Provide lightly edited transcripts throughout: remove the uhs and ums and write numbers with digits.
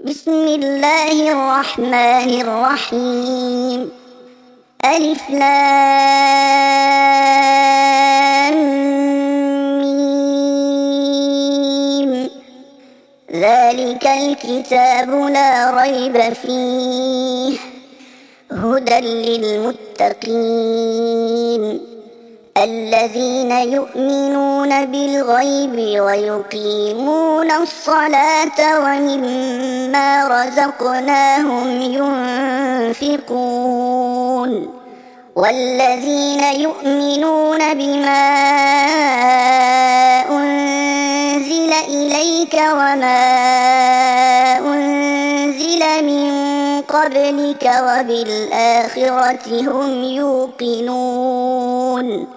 بسم الله الرحمن الرحيم. ألف لام ميم. ذلك الكتاب لا ريب فيه هدى للمتقين الذين يؤمنون بالغيب ويقيمون الصلاة ومما رزقناهم ينفقون والذين يؤمنون بما أنزل إليك وما أنزل من قبلك وبالآخرة هم يوقنون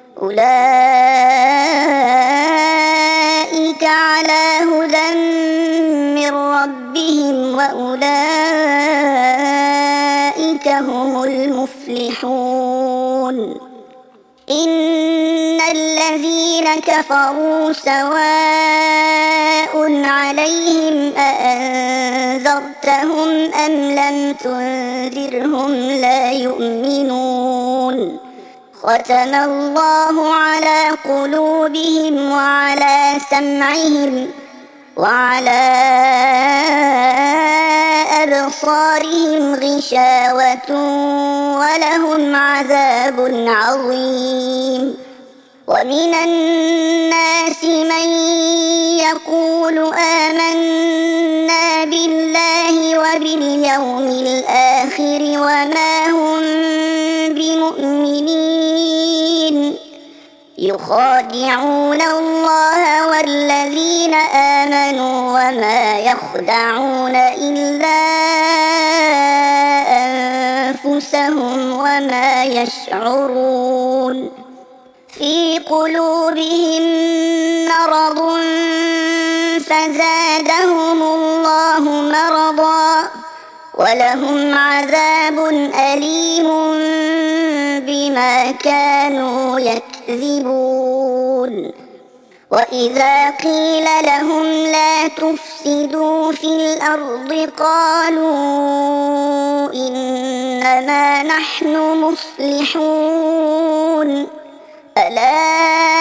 أولئك على هدى من ربهم وأولئك هم المفلحون. إن الذين كفروا سواء عليهم أأنذرتهم أم لم تنذرهم لا يؤمنون. ختم الله على قلوبهم وعلى سمعهم وعلى أبصارهم غشاوة ولهم عذاب عظيم. ومن الناس من يقول آمنا بالله وباليوم الآخر وما هم بمؤمنين يخادعون الله والذين آمنوا وما يخدعون إلا أنفسهم وما يشعرون. في قلوبهم مرض فزادهم الله مرضا ولهم عذاب أليم بما كانوا يكذبون. وإذا قيل لهم لا تفسدوا في الأرض قالوا إنما نحن مصلحون ألا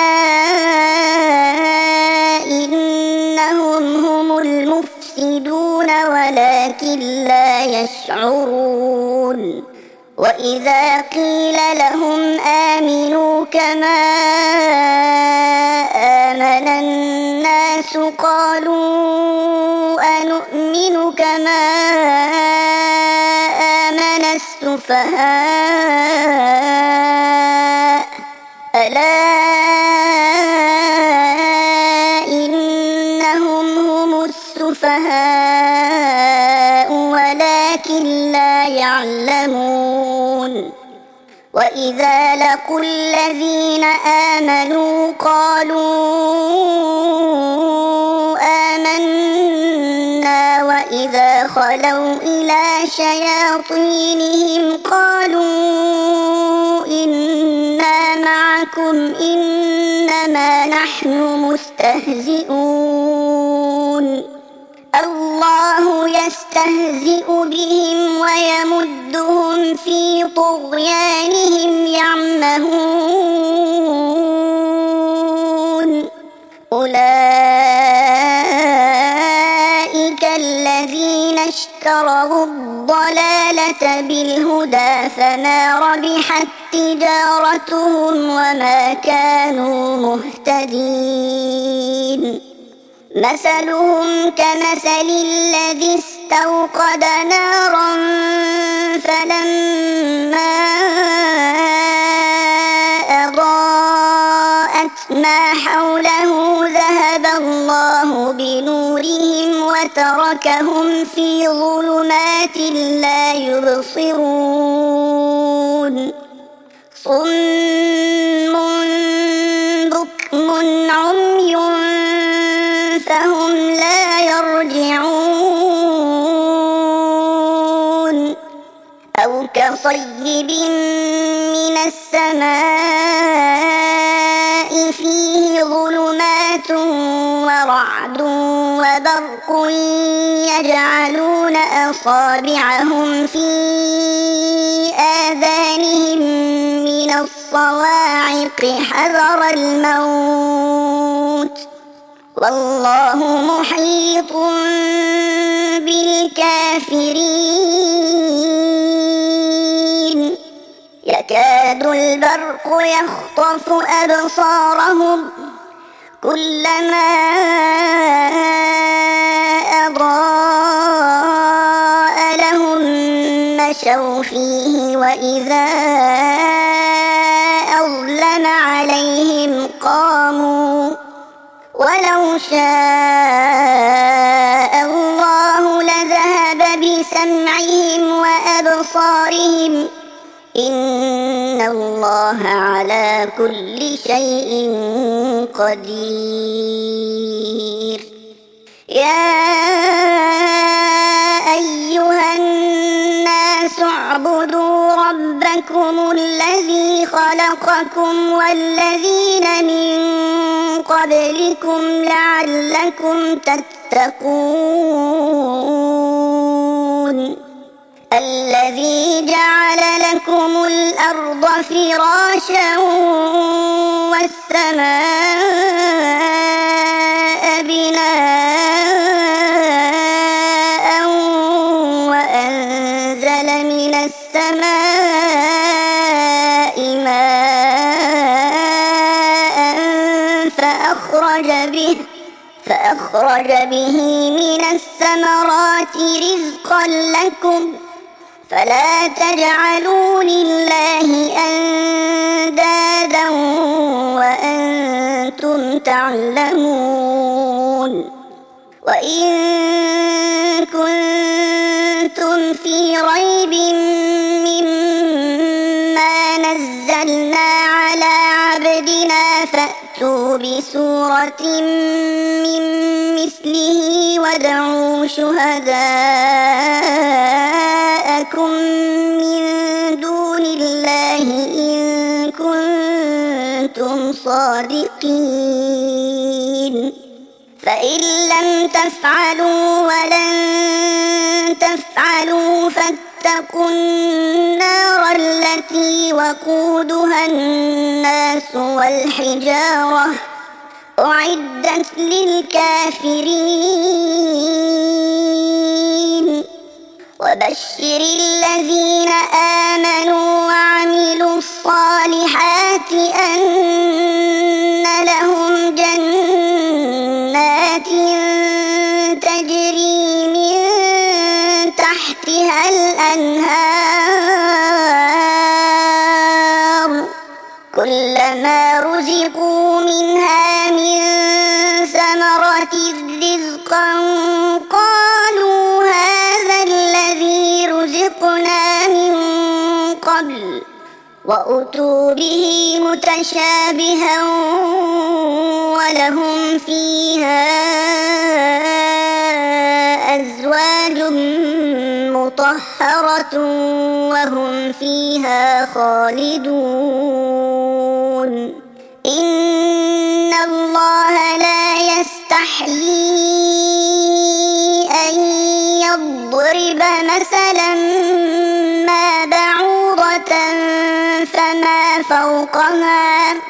إنهم هم المفسدون ولكن لا يشعرون. وإذا قيل لهم آمنوا كما آمن الناس قالوا أنؤمن كما آمن السفهاء ألا إنهم هم السفهاء ولكن لا يعلمون. وإذا لقوا الذين آمنوا قالوا آمنا وإذا خلوا إلى شياطينهم قالوا إنا معكم إنما نحن مستهزئون الله يستهزئ بهم ويمدهم في طغيانهم يعمهون. أولئك الذين اشتروا الضلالة بالهدى فما ربحت تجارتهم وما كانوا مهتدين. مثلهم كمثل الذي استوقد نارا فلما أضاءت ما حوله ذهب الله بنورهم وتركهم في ظلمات لا يبصرون. صم بكم عمي فهم لا يرجعون. أو كصيب من السماء فيه ظلمات ورعد وبرق يجعلون أصابعهم في آذانهم من الصواعق حذر الموت والله محيط بالكافرين يكاد البرق يخطف أبصارهم كلما أضاء لهم مشوا فيه وإذا أظلم عليهم قاموا ولو شاء الله لذهب بسمعهم وأبصارهم إن الله على كل شيء قدير يا أيها الناس اعبدوا ربكم الذي خلقكم والذين من قبلكم لعلكم تتقون الذي جعل لكم الأرض فراشا والسماء بناء وأنزل من السماء ماء فأخرج به من الثمرات رزقا لكم فلا تجعلوا لله أندادا وأنتم تعلمون وإن كنتم في ريب مما نزلنا على عبدنا فأتوا بسورة من مثله وادعوا شهداءكم من دون الله إن كنتم صادقين فإن لم تفعلوا ولن تفعلوا فاتقوا النار التي وقودها الناس والحجارة أعدت للكافرين وبشر الذين آمنوا وعملوا الصالحات أن لهم جنات تجري من تحتها الأنهار كلما رزقوا منها من ثمرة رزقا قالوا هذا الذي رزقنا من قبل وأتوا به متشابها ولهم فيها أزواج مطهرة وهم فيها خالدون إن الله لا يستحيي أن يضرب مثلا ما بعوضة فما فوقها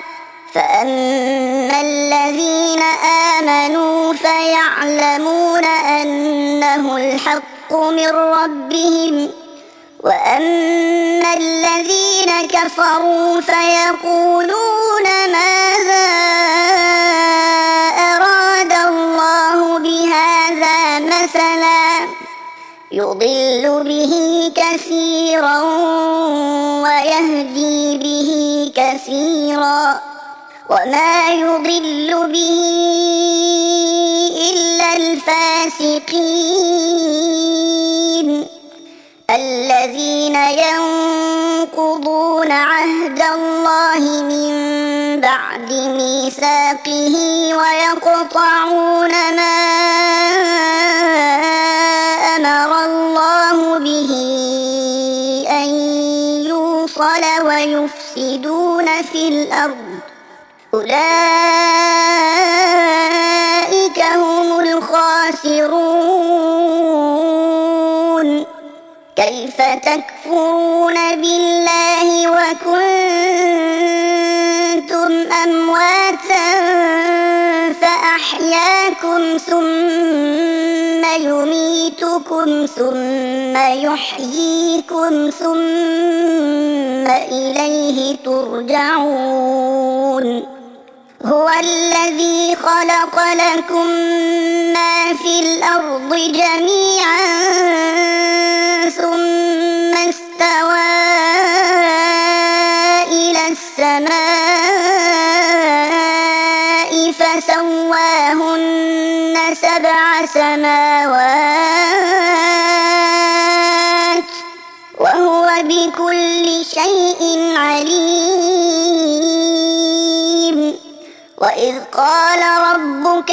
فأما الذين آمنوا فيعلمون أنه الحق من ربهم وأما الذين كفروا فيقولون ماذا أراد الله بهذا مثلا يضل به كثيرا ويهدي به كثيرا وما يضل به إلا الفاسقين الذين ينقضون عهد الله من بعد ميثاقه ويقطعون ما أمر الله به أن يوصل ويفسدون في الأرض أولئك هم الخاسرون كيف تكفرون بالله وكنتم أمواتا فأحياكم ثم يميتكم ثم يحييكم ثم إليه ترجعون هو الذي خلق لكم ما في الأرض جميعا ثم استوى إلى السماء فسواهن 7 سماوات وهو بكل شيء عليم وإذ قال ربك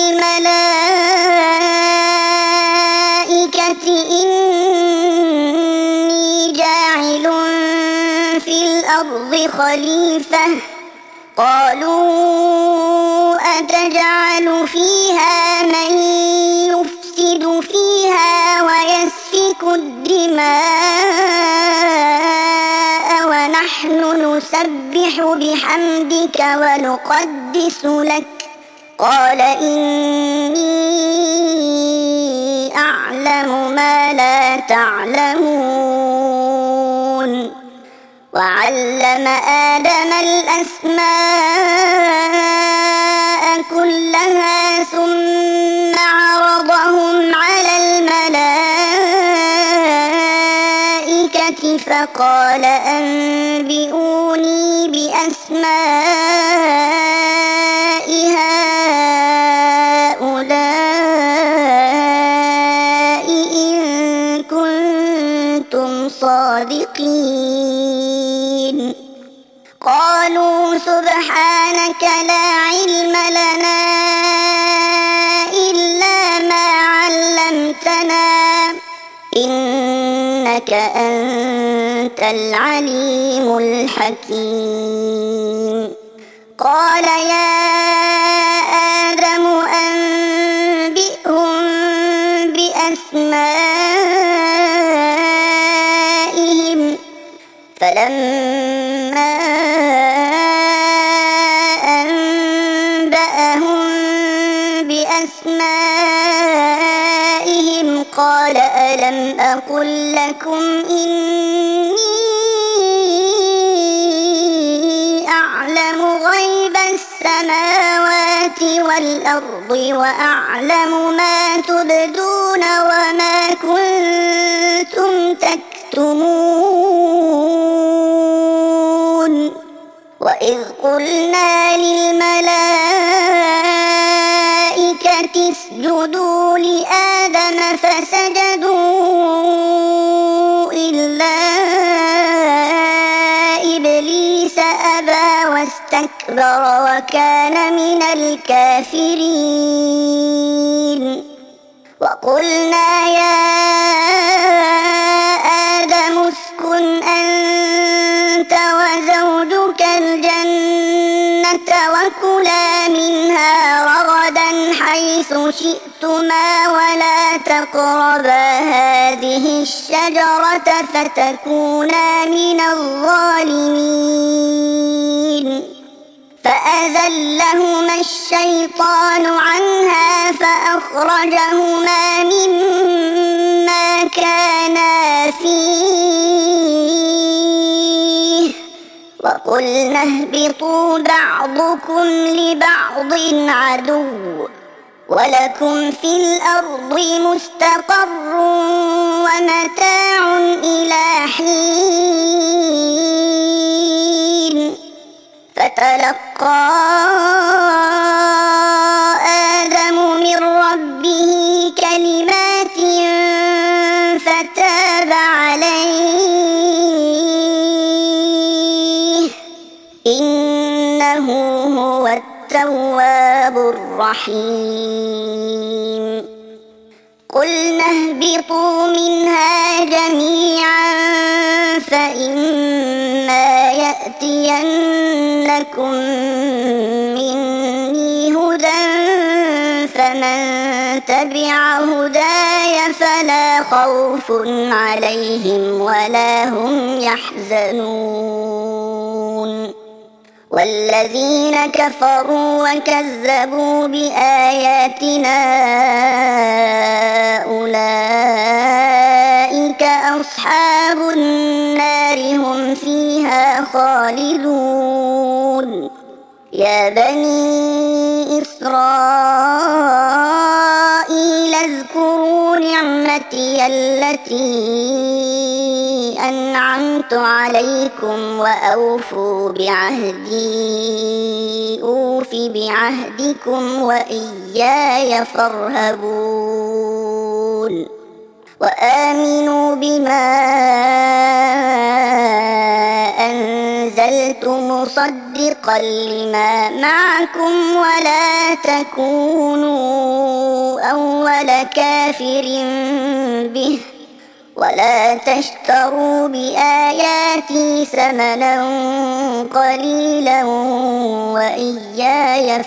للملائكة إني جاعل في الأرض خليفة قالوا أتجعل فيها من يفسد فيها ويسفك الدماء ونحن نسبح بحمدك ونقدس لك قال إني أعلم ما لا تعلمون وعلم آدم الأسماء كلها ثم عرضهم على الملائكة فقال أنبئوني بأسماء هؤلاء إن كنتم صادقين قالوا سبحانك لا علم لنا إلا ما علمتنا إنك أنت العليم الحكيم قال يا آدم أنبئهم بأسمائهم فلما أنبأهم بأسمائهم قال ألم أقل لكم إني أعلم غيب السماوات والأرض وأعلم ما تبدون وما كنتم تكتمون وإذ قلنا للملائكة اسجدوا لآدم فسجدوا إلا إبليس أبى واستكبر وكان من الكافرين وقلنا يا آدم اسكن أنت وزوجك الجنة وكلا منها رغدا حيث شئتما ولا تقربا هذه الشجرة فتكونا من الظالمين فأزلهما الشيطان عنها فأخرجهما مما كانا فيه وقلنا اهبطوا بعضكم لبعض عدو ولكم في الأرض مستقر ومتاع إلى حين فتلقى آدم من ربه كلمات فتاب عليه إنه هو التواب الرحيم قلنا اهبطوا منها جميعا فإما يأتينكم مني هدى فمن اتبع هداي فلا خوف عليهم ولا هم يحزنون والذين كفروا وكذبوا بآياتنا أولئك أصحاب النار هم فيها خالدون يا بني إسرائيل اذكروا نعمتي التي أنعمت عليكم وأوفوا بعهدي أوف بعهدكم وإياي فارهبون وآمنوا بما أنزلت مصدقا لما معكم ولا تكونوا أول كافر به ولا تشتروا بآياتي ثمنا قليلا وإياي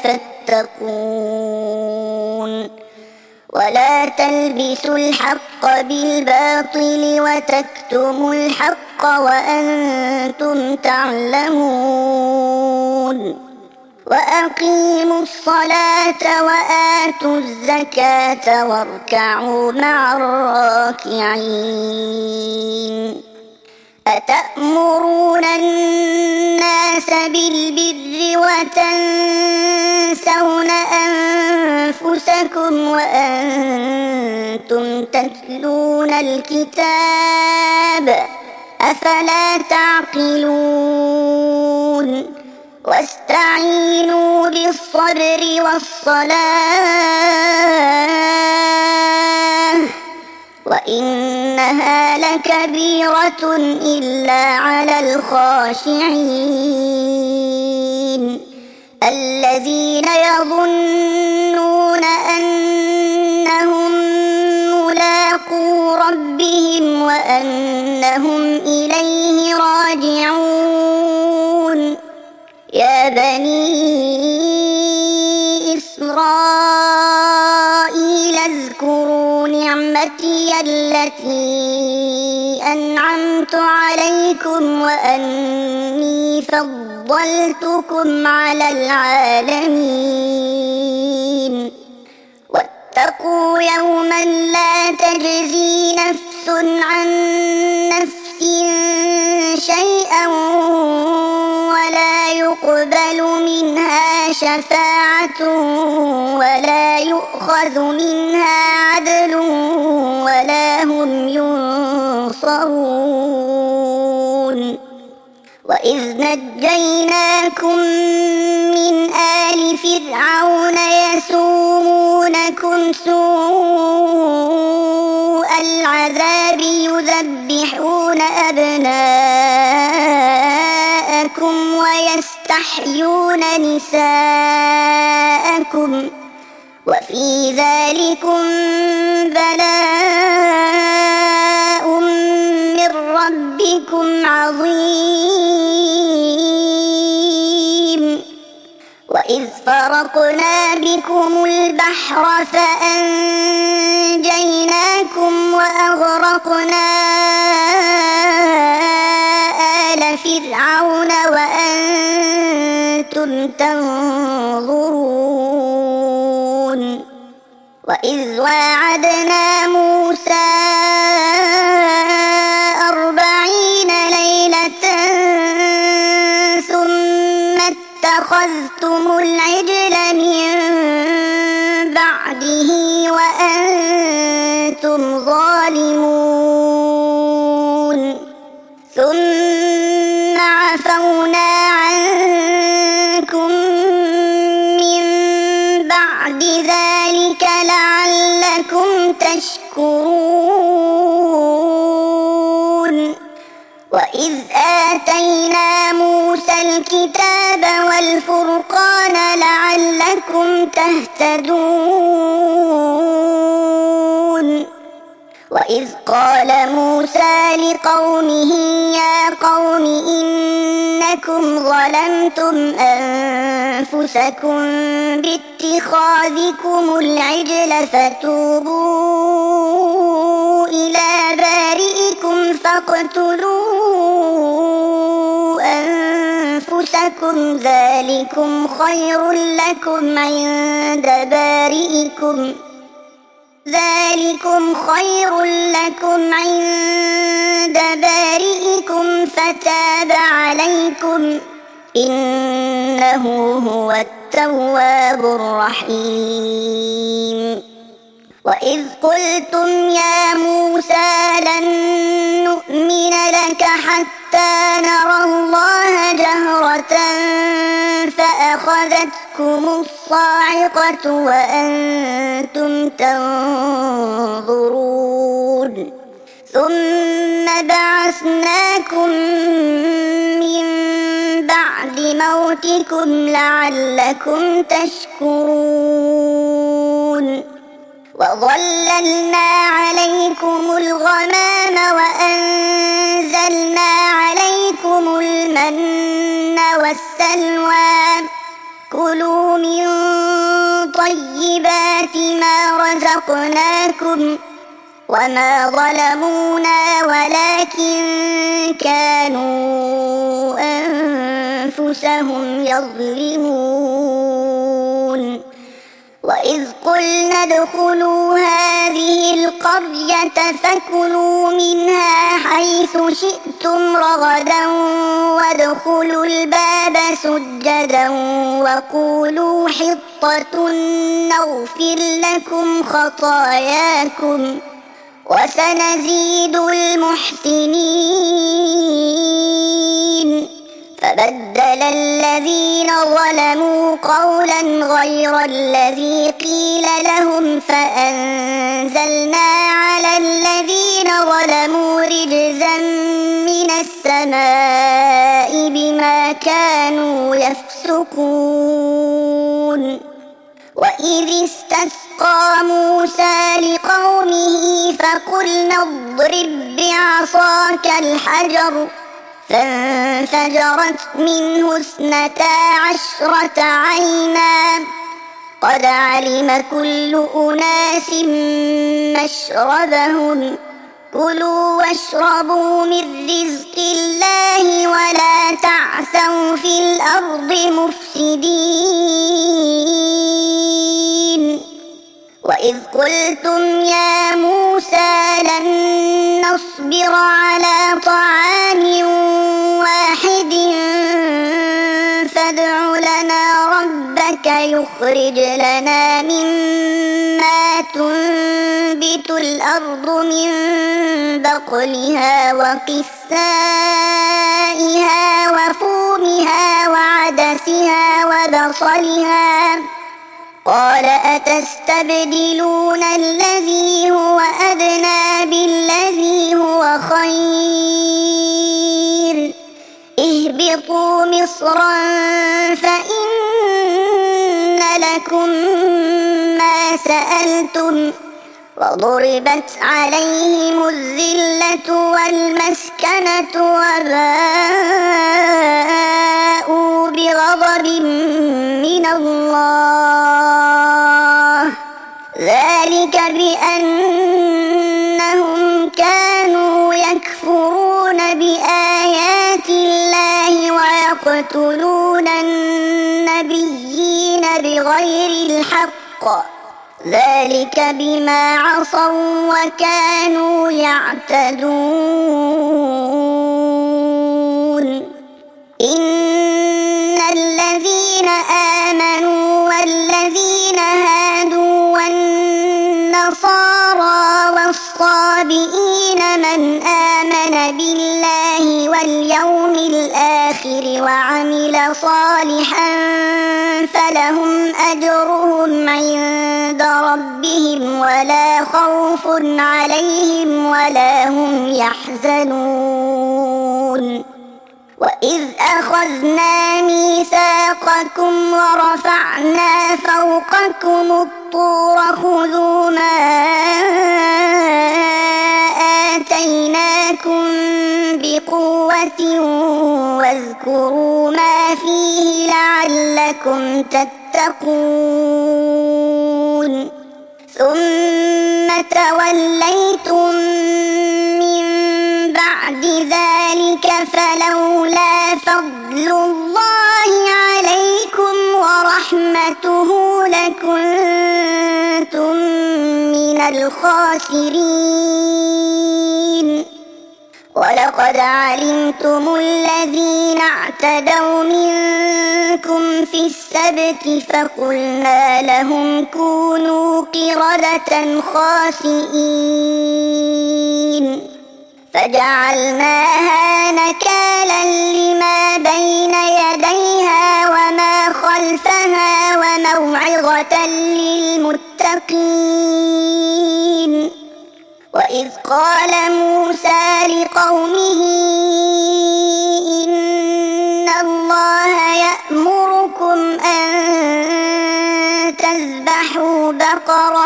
فاتقون ولا تلبسوا الحق بالباطل وتكتموا الحق وأنتم تعلمون وأقيموا الصلاة وآتوا الزكاة واركعوا مع الراكعين أتأمرون الناس بالبر وتنسون أنفسكم وأنتم تتلون الكتاب أفلا تعقلون واستعينوا بالصبر والصلاة وإنها لكبيرة إلا على الخاشعين الذين يظنون أنهم ملاقو ربهم وأنهم إليه راجعون يا بني إسرائيل اذكروا نعمتي التي أنعمت عليكم وأني فضلتكم على العالمين واتقوا يوما لا تجزي نفس عن نفس شيئا ولا يقبل منها شفاعة ولا يؤخذ منها عدل ولا هم ينصرون وإذ نجيناكم من آل فرعون يسومونكم سوء العذاب يذبحون أبناءكم ويستحيون نساءكم وفي ذلكم بلاء من ربكم عظيم وإذ فرقنا بكم البحر فأنجيناكم وأغرقنا آل فرعون وأنتم تنظرون وإذ واعدنا موسى 40 ليلة ثم اتخذتم العجل من بعده وأنتم ظالمون ثم عفونا عنكم من بعد ذلك لعلكم تشكرون وإذ آتينا موسى الكتاب والفرقان لعلكم تهتدون وإذ قال موسى لقومه يا قوم إنكم ظلمتم أنفسكم اتخاذكم العجل فتوبوا إلى بارئكم فاقتلوا أنفسكم ذلكم خير لكم عند بارئكم فتاب عليكم إنه هو التواب الرحيم. وإذ قلتم يا موسى لن نؤمن لك حتى نرى الله جهرة فأخذتكم الصاعقة وأنتم تنظرون ثم بعثناكم من بعد موتكم لعلكم تشكرون وظللنا عليكم الغمام وأنزلنا عليكم المن والسلوى كلوا من طيبات ما رزقناكم وما ظلمونا ولكن كانوا أنفسهم يظلمون. وإذ قلنا ادخلوا هذه القرية فكلوا منها حيث شئتم رغدا وادخلوا الباب سجدا وقولوا حطة نغفر لكم خطاياكم وسنزيد المحسنين. فبدل الذين ظلموا قولا غير الذي قيل لهم فأنزلنا على الذين ظلموا رجزا من السماء بما كانوا يفسقون. وإذ استسقى موسى لقومه فقلنا اضرب بعصاك الحجر فانفجرت منه 12 عينا قد علم كل أناس مشربهم كلوا واشربوا من رزق الله ولا تعثوا في الأرض مفسدين. وإذ قلتم يا موسى لن نصبر على طعام واحد فادع لنا ربك يخرج لنا مما تنبت الأرض من بقلها وقثائها وفومها وعدسها وبصلها قال أتستبدلون الذي هو أدنى بالذي هو خير اهبطوا مصرا فإن لكم ما سألتم وضربت عليهم الذلة والمسكنة وباءوا بغضب من الله ذلك بأنهم كانوا يكفرون بآيات الله ويقتلون النبيين بغير الحق ذلك بما عصوا وكانوا يعتدون. إن الذين آمنوا والذين هادوا والنصارى والصابئين من آمن بالله واليوم الآخر وعمل صالحا فلهم أجرهم عند ربهم ولا خوف عليهم ولا هم يحزنون. وإذ أخذنا ميثاقكم ورفعنا فوقكم الطور خذوا ما آتيناكم بقوة واذكروا ما فيه لعلكم تتقون. تتقون ثم توليتم من بعد ذلك فلولا فضل الله عليكم ورحمته لكنتم من الخاسرين ولقد علمتم الذين اعتدوا منكم في السبت فقلنا لهم كونوا قردة خاسئين فجعلناها نكالا لما بين يديها وما خلفها وموعظة للمتقين وإذ قال موسى لقومه إن الله يأمركم أن تذبحوا بقرة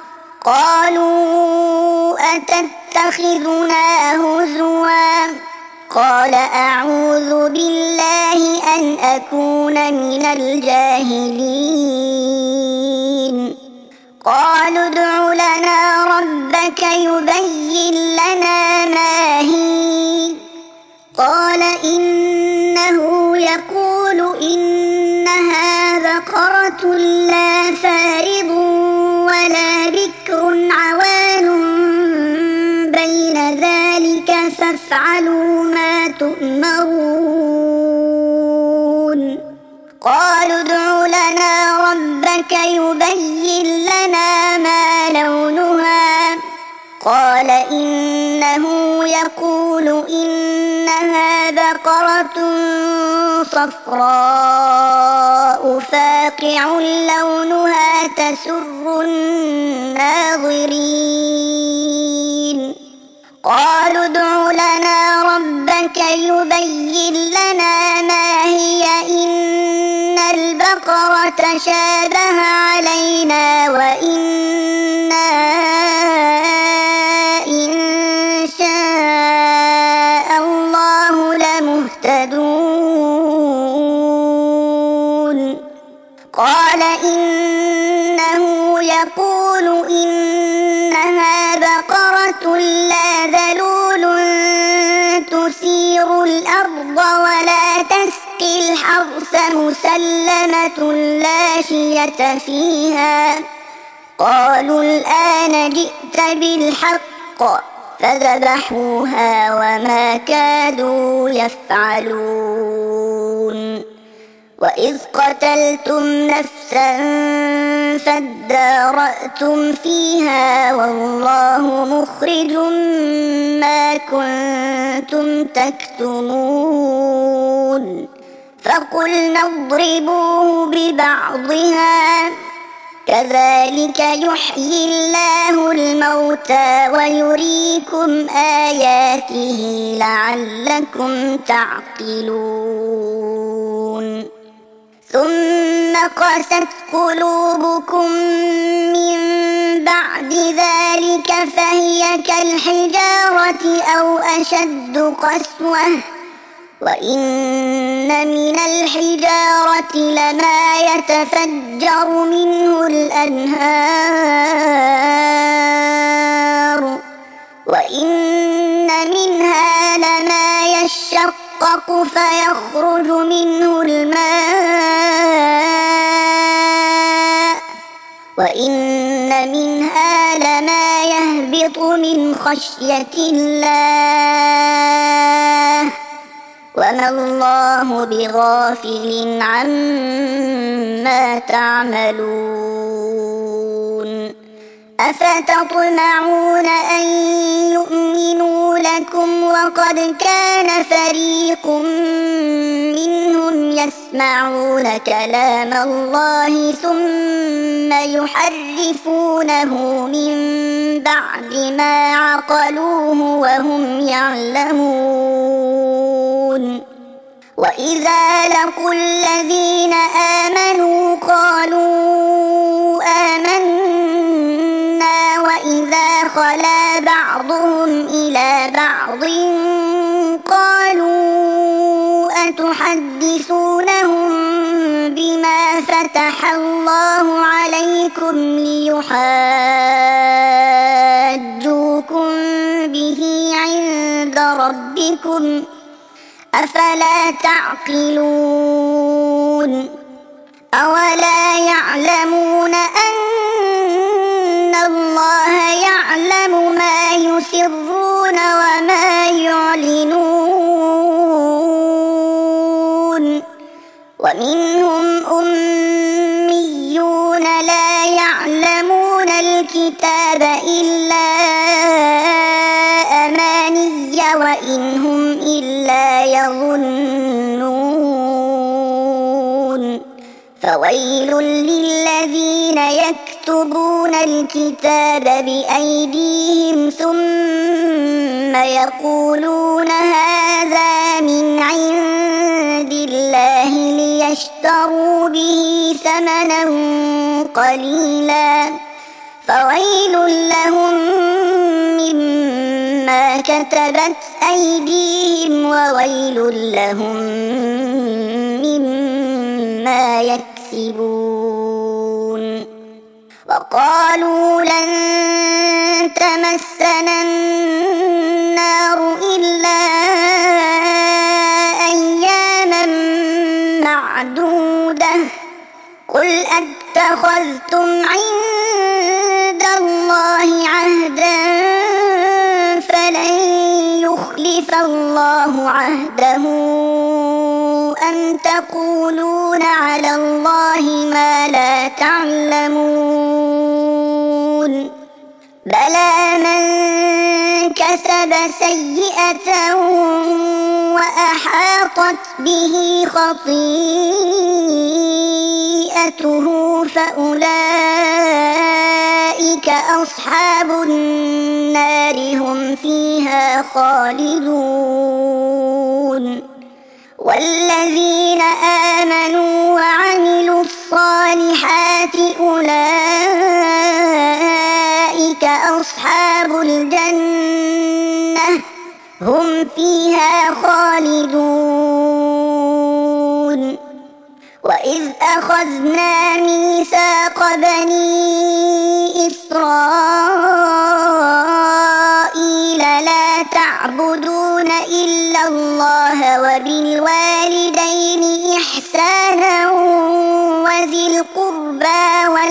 قالوا أتتخذنا هزوا قال أعوذ بالله أن أكون من الجاهلين قالوا ادع لنا ربك يبين لنا ما هي قال إنه يقول إنها بقرة لا فارض ولا بكر عوان بين ذلك فافعلوا ما تؤمرون قالوا ادع لنا ربك يبين لنا ما لونها قال إنه يقول إنها بقرة صفراء فاقع لونها تسر الناظرين قالوا ادع لنا ربك يبين لنا ما هي إن البقرة شابه علينا وإنا إن شاء الله لمهتدون قال إنه يقول إنها بقرة لا ذلول تثير الأرض ولا تسقي الحرث مسلمة لا شية فيها قالوا الآن جئت بالحق فذبحوها وما كادوا يفعلون وإذ قتلتم نفسا فادارأتم فيها والله مخرج ما كنتم تكتمون فقلنا اضربوه ببعضها كذلك يحيي الله الموتى ويريكم آياته لعلكم تعقلون ثم قست قلوبكم من بعد ذلك فهي كالحجارة أو أشد قسوة وإن من الحجارة لما يتفجر منه الأنهار وإن منها لما يشقق فيخرج منه الماء وإن منها لما يهبط من خشية الله وما الله بغافل عما تعملون أفتطمعون أن يؤمنوا لكم وقد كان فريق منهم يسمعون كلام الله ثم يحرفونه من بعد ما عقلوه وهم يعلمون وإذا لقوا الذين آمنوا قالوا آمنا وإذا خلا بعضهم إلى بعض قالوا أتحدثونهم بما فتح الله عليكم ليحاجوكم به عند ربكم أفلا تعقلون أولا يعلمون أن الله يعلم ما يسرون وما يعلنون ومنهم أميون لا يعلمون الكتاب إلا أماني وإن هم إلا يظنون فويل للذين يكتبون الكتاب بأيديهم ثم يقولون هذا من عند الله ليشتروا به ثمنا قليلا فويل لهم مما كتبت أيديهم وويل لهم مما يكسبون وقالوا لن تمسنا النار إلا أياما معدودة قل أتخذتم عند الله عهدا فلن يخلف الله عهده أم تقولون على الله ما لا تعلمون بلى من كسب سيئة وأحاطت به خطيئته فأولئك أصحاب النار هم فيها خالدون والذين آمنوا وعملوا الصالحات أولئك أصحاب الجنة هم فيها خالدون وإذ أخذنا ميثاق بني إسرائيل لا تعبدون إلا الله وبالوالدين إحسانا وذي القربى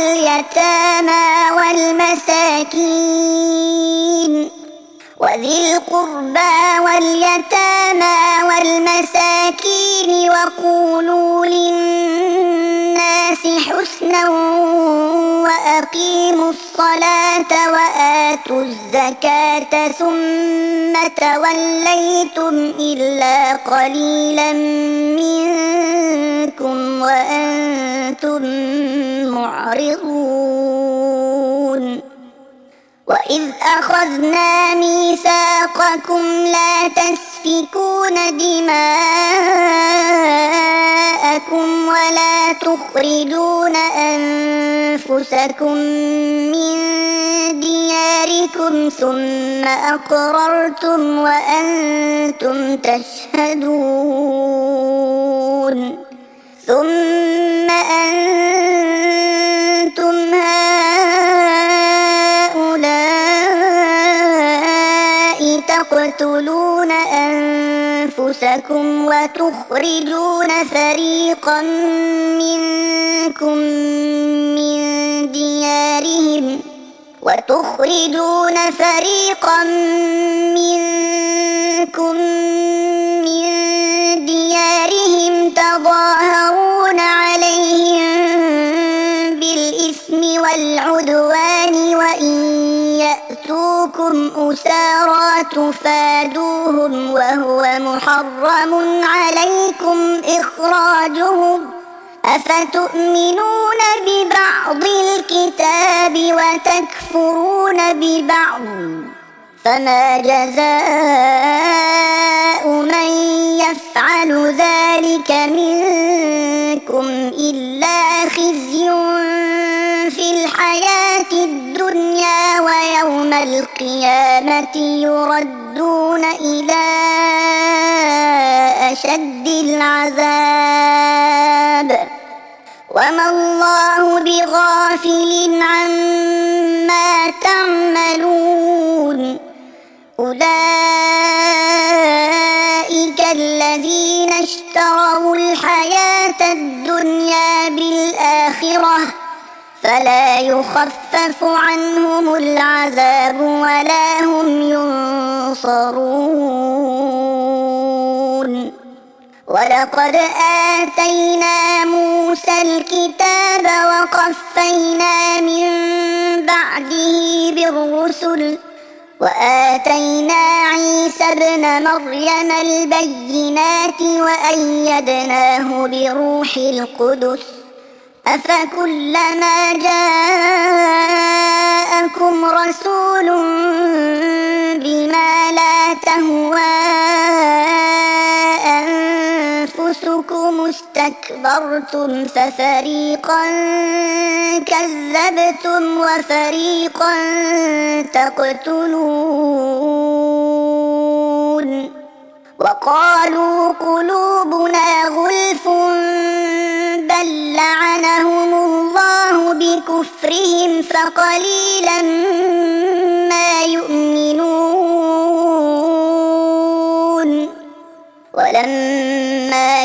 واليتامى والمساكين وقولوا للناس حسنا وأقيموا الصلاة وآتوا الزكاة ثم توليتم إلا قليلا منكم وأنتم معرضون وإذ أخذنا ميثاقكم لا تسفكون دماءكم ولا تخرجون أنفسكم من دياركم ثم أقررتم وأنتم تشهدون ثم أنتم تقتلون أنفسكم وتخرجون فريقا منكم من ديارهم تظاهرون عليهم بالإثم والعدوان وإن يأتوكم أسارى تفادوهم وهو محرم عليكم إخراجهم أفتؤمنون ببعض الكتاب وتكفرون ببعض فما جزاء من يفعل ذلك منكم إلا خزي في الحياة الدنيا ويوم القيامة يردون إلى أشد العذاب وما الله بغافل عما تعملون أولئك الذين اشتروا الحياة الدنيا بالآخرة فلا يخفف عنهم العذاب ولا هم ينصرون ولقد آتينا موسى الكتاب وقفينا من بعده بالرسل وآتينا عيسى ابن مريم البينات وأيدناه بروح القدس أفكلما جاءكم رسول بما لا تهوى أنفسكم استكبرتم ففريقا كذبتم وفريقا تقتلون وقالوا قلوبنا غلف بل لعنهم الله بكفرهم فقليلا ما يؤمنون ولما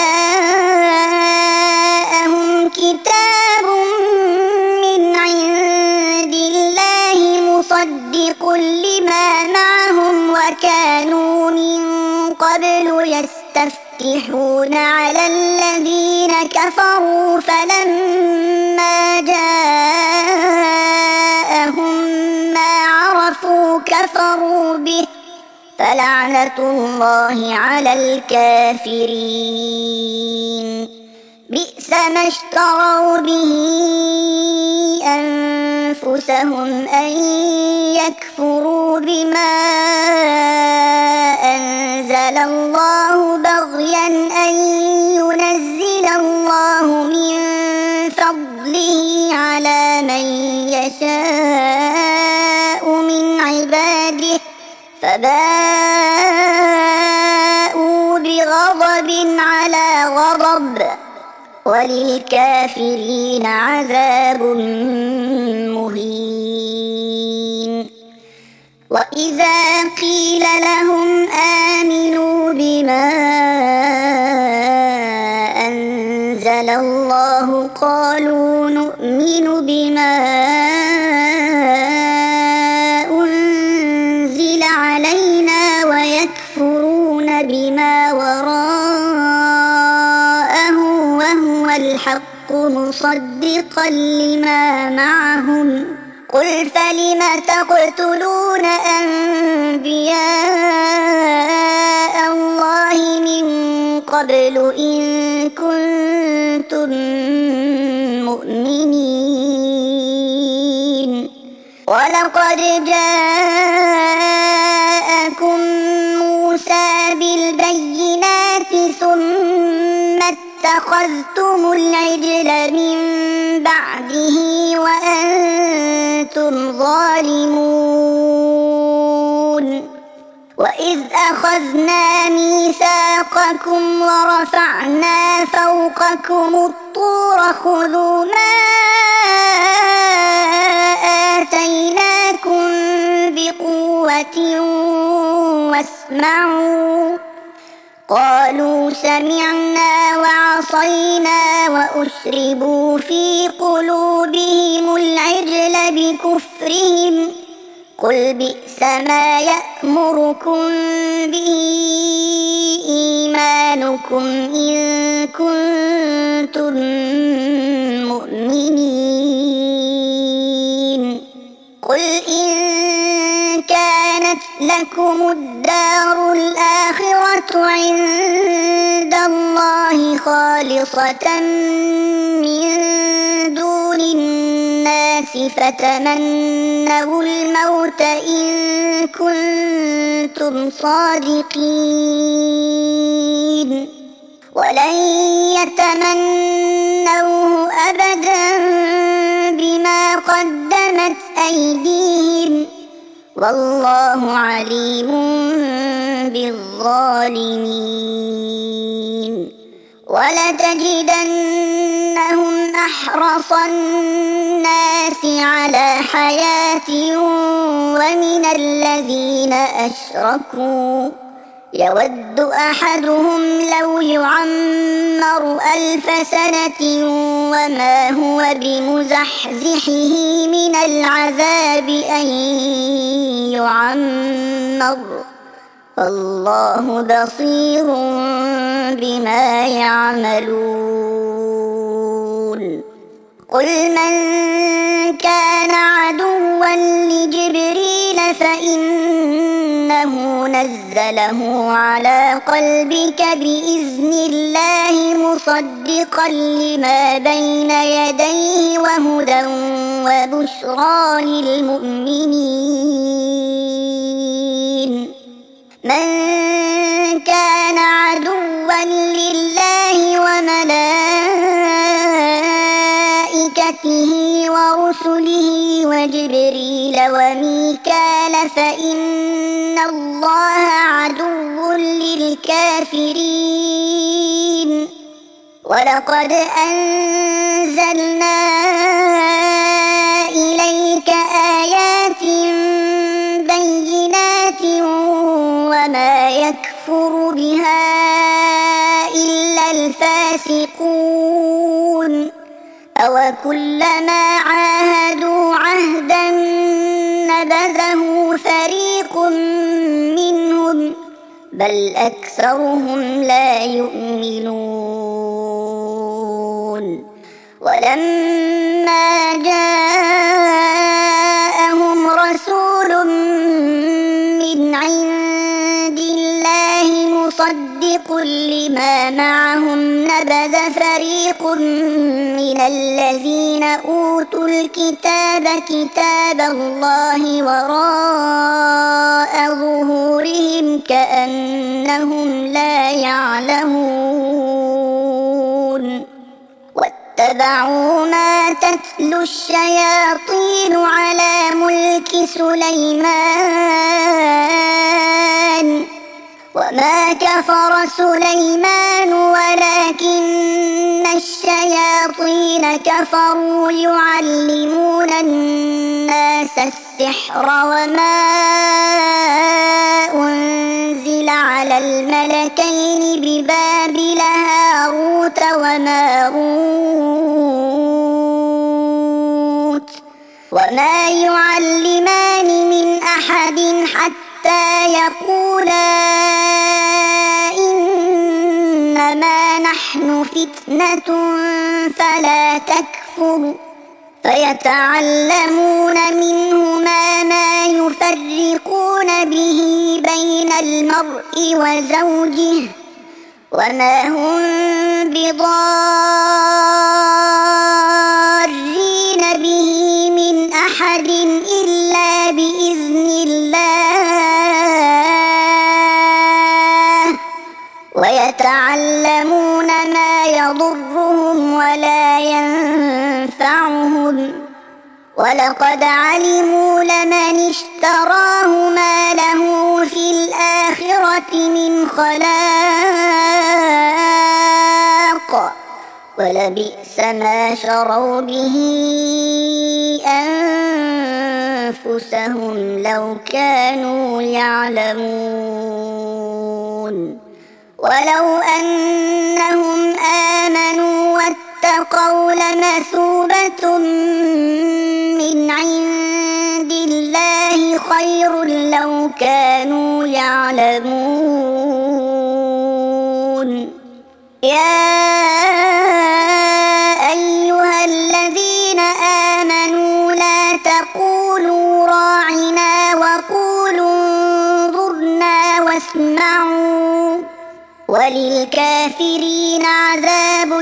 جاءهم كتاب من عند الله مصدق لما معهم وكانوا من قبل يستفتحون على الذين كفروا فلما جاءهم ما عرفوا كفروا به فلعنة الله على الكافرين بئس ما اشتروا به أنفسهم أن يكفروا بما أنزل الله بغيا أن ينزل الله من فضله على من يشاء من عباده فباءوا بغضب على غضب وللكافرين عذاب مهين وإذا قيل لهم آمنوا بما أنزل الله قالوا نؤمن بما أنزل علينا ويكفرون بما وراءه وهو الحق مصدقا لما معهم قل فلم تقتلون أنبياء الله من قبل إن كنتم مؤمنين ولقد جاءكم موسى بالبينات ثم اتخذتم العجل من بعده وأنتم ظالمون وإذ أخذنا ميثاقكم ورفعنا فوقكم الطور خذوا ما آتيناكم بقوة واسمعوا قالوا سمعنا وعصينا وأشربوا في قلوبهم العجل بكفرهم قل بئس ما يأمركم به إيمانكم إن كنتم مؤمنين قل إن كانت لكم الدار الآخرة عند الله خالصة من دون الناس فتمنوا الموت إن كنتم صادقين ولن يتمنوه أبدا بما قدمت أيديهم والله عليم بالظالمين ولتجدنهم أحرص الناس على حياة ومن الذين أشركوا يود أحدهم لو يعمر 1000 سنة وما هو بمزحزحه من العذاب أن يعمر والله بصير بما يعملون قل من كان عدوا لجبريل فإنه نزله على قلبك بإذن الله مصدقا لما بين يديه وهدى وبشرى للمؤمنين من كان عدوا لله وملائكته ورسله وجبريل وميكال فإن الله عدو للكافرين ولقد أنزلنا إليك آيات بينات وما يكفر بها إلا الفاسقون أوكلما عاهدوا عهدا نبذه فريق منهم بل أكثرهم لا يؤمنون ولما جاءهم رسول من عند الله مصدق لما معهم نبذ فريق من الذين أوتوا الكتاب كتاب الله وراء ظهورهم كأنهم لا يعلمون واتبعوا ما تتلو الشياطين على ملك سليمان وما كفر سليمان ولكن الشياطين كفروا يعلمون الناس السحر وما أنزل على الملكين ببابل هاروت وماروت وما يعلمان من أحد حتى يقولا إنما نحن فتنة فلا تكفر فيتعلمون منهما ما يفرقون به بين المرء وزوجه وما هم بضارين به من أحد إلا بإذن الله ويتعلمون ما يضرهم ولا ينفعهم ولقد علموا لمن اشتراه ما له في الآخرة من خلاق ولبئس ما شروا به أنفسهم لو كانوا يعلمون ولو أنهم آمنوا واتقوا لمثوبة من عند الله خير لو كانوا يعلمون يا أيها الذين آمنوا لا تقولوا راعنا وقولوا انظرنا واسمعوا وللكافرين عذاب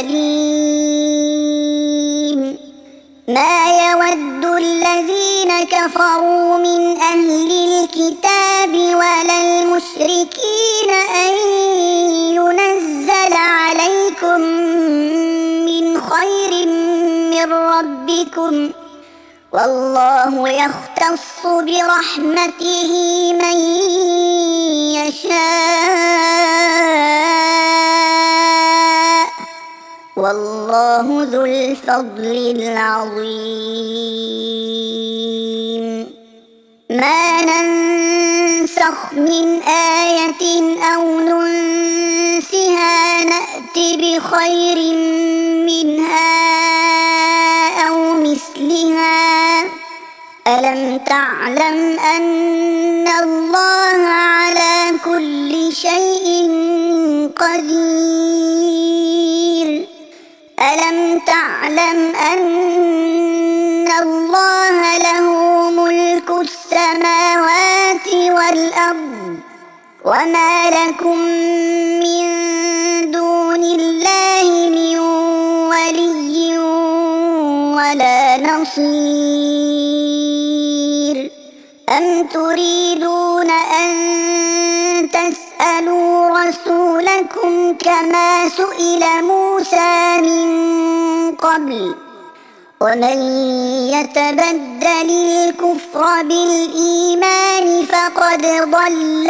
أليم ما يود الذين كفروا من أهل الكتاب ولا المشركين أن ينزل عليكم من خير من ربكم والله يختص برحمته من يشاء والله ذو الفضل العظيم ما ننسخ من آية أو ننسها نأت بخير منها أو مثلها ألم تعلم أن الله على كل شيء قدير ألم تعلم أن الله له ملك السماوات والأرض وما لكم من دون الله من ولي ولا نصير أم تريدون أن تسألوا رسولكم كما سئل موسى من قبل ومن يتبدل الكفر بالإيمان فقد ضل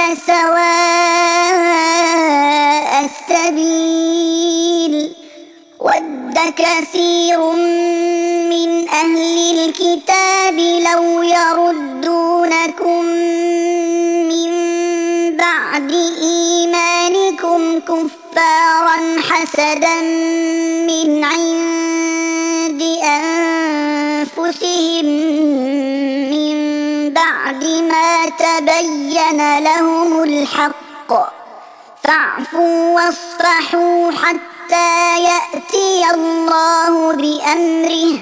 سواء السبيل ود كثير من أهل الكتاب لو يردونكم من بعد إيمانكم كفارا حسدا من عند أنفسهم من بعد ما تبين لهم الحق فاعفوا واصفحوا حتى يأتي الله بأمره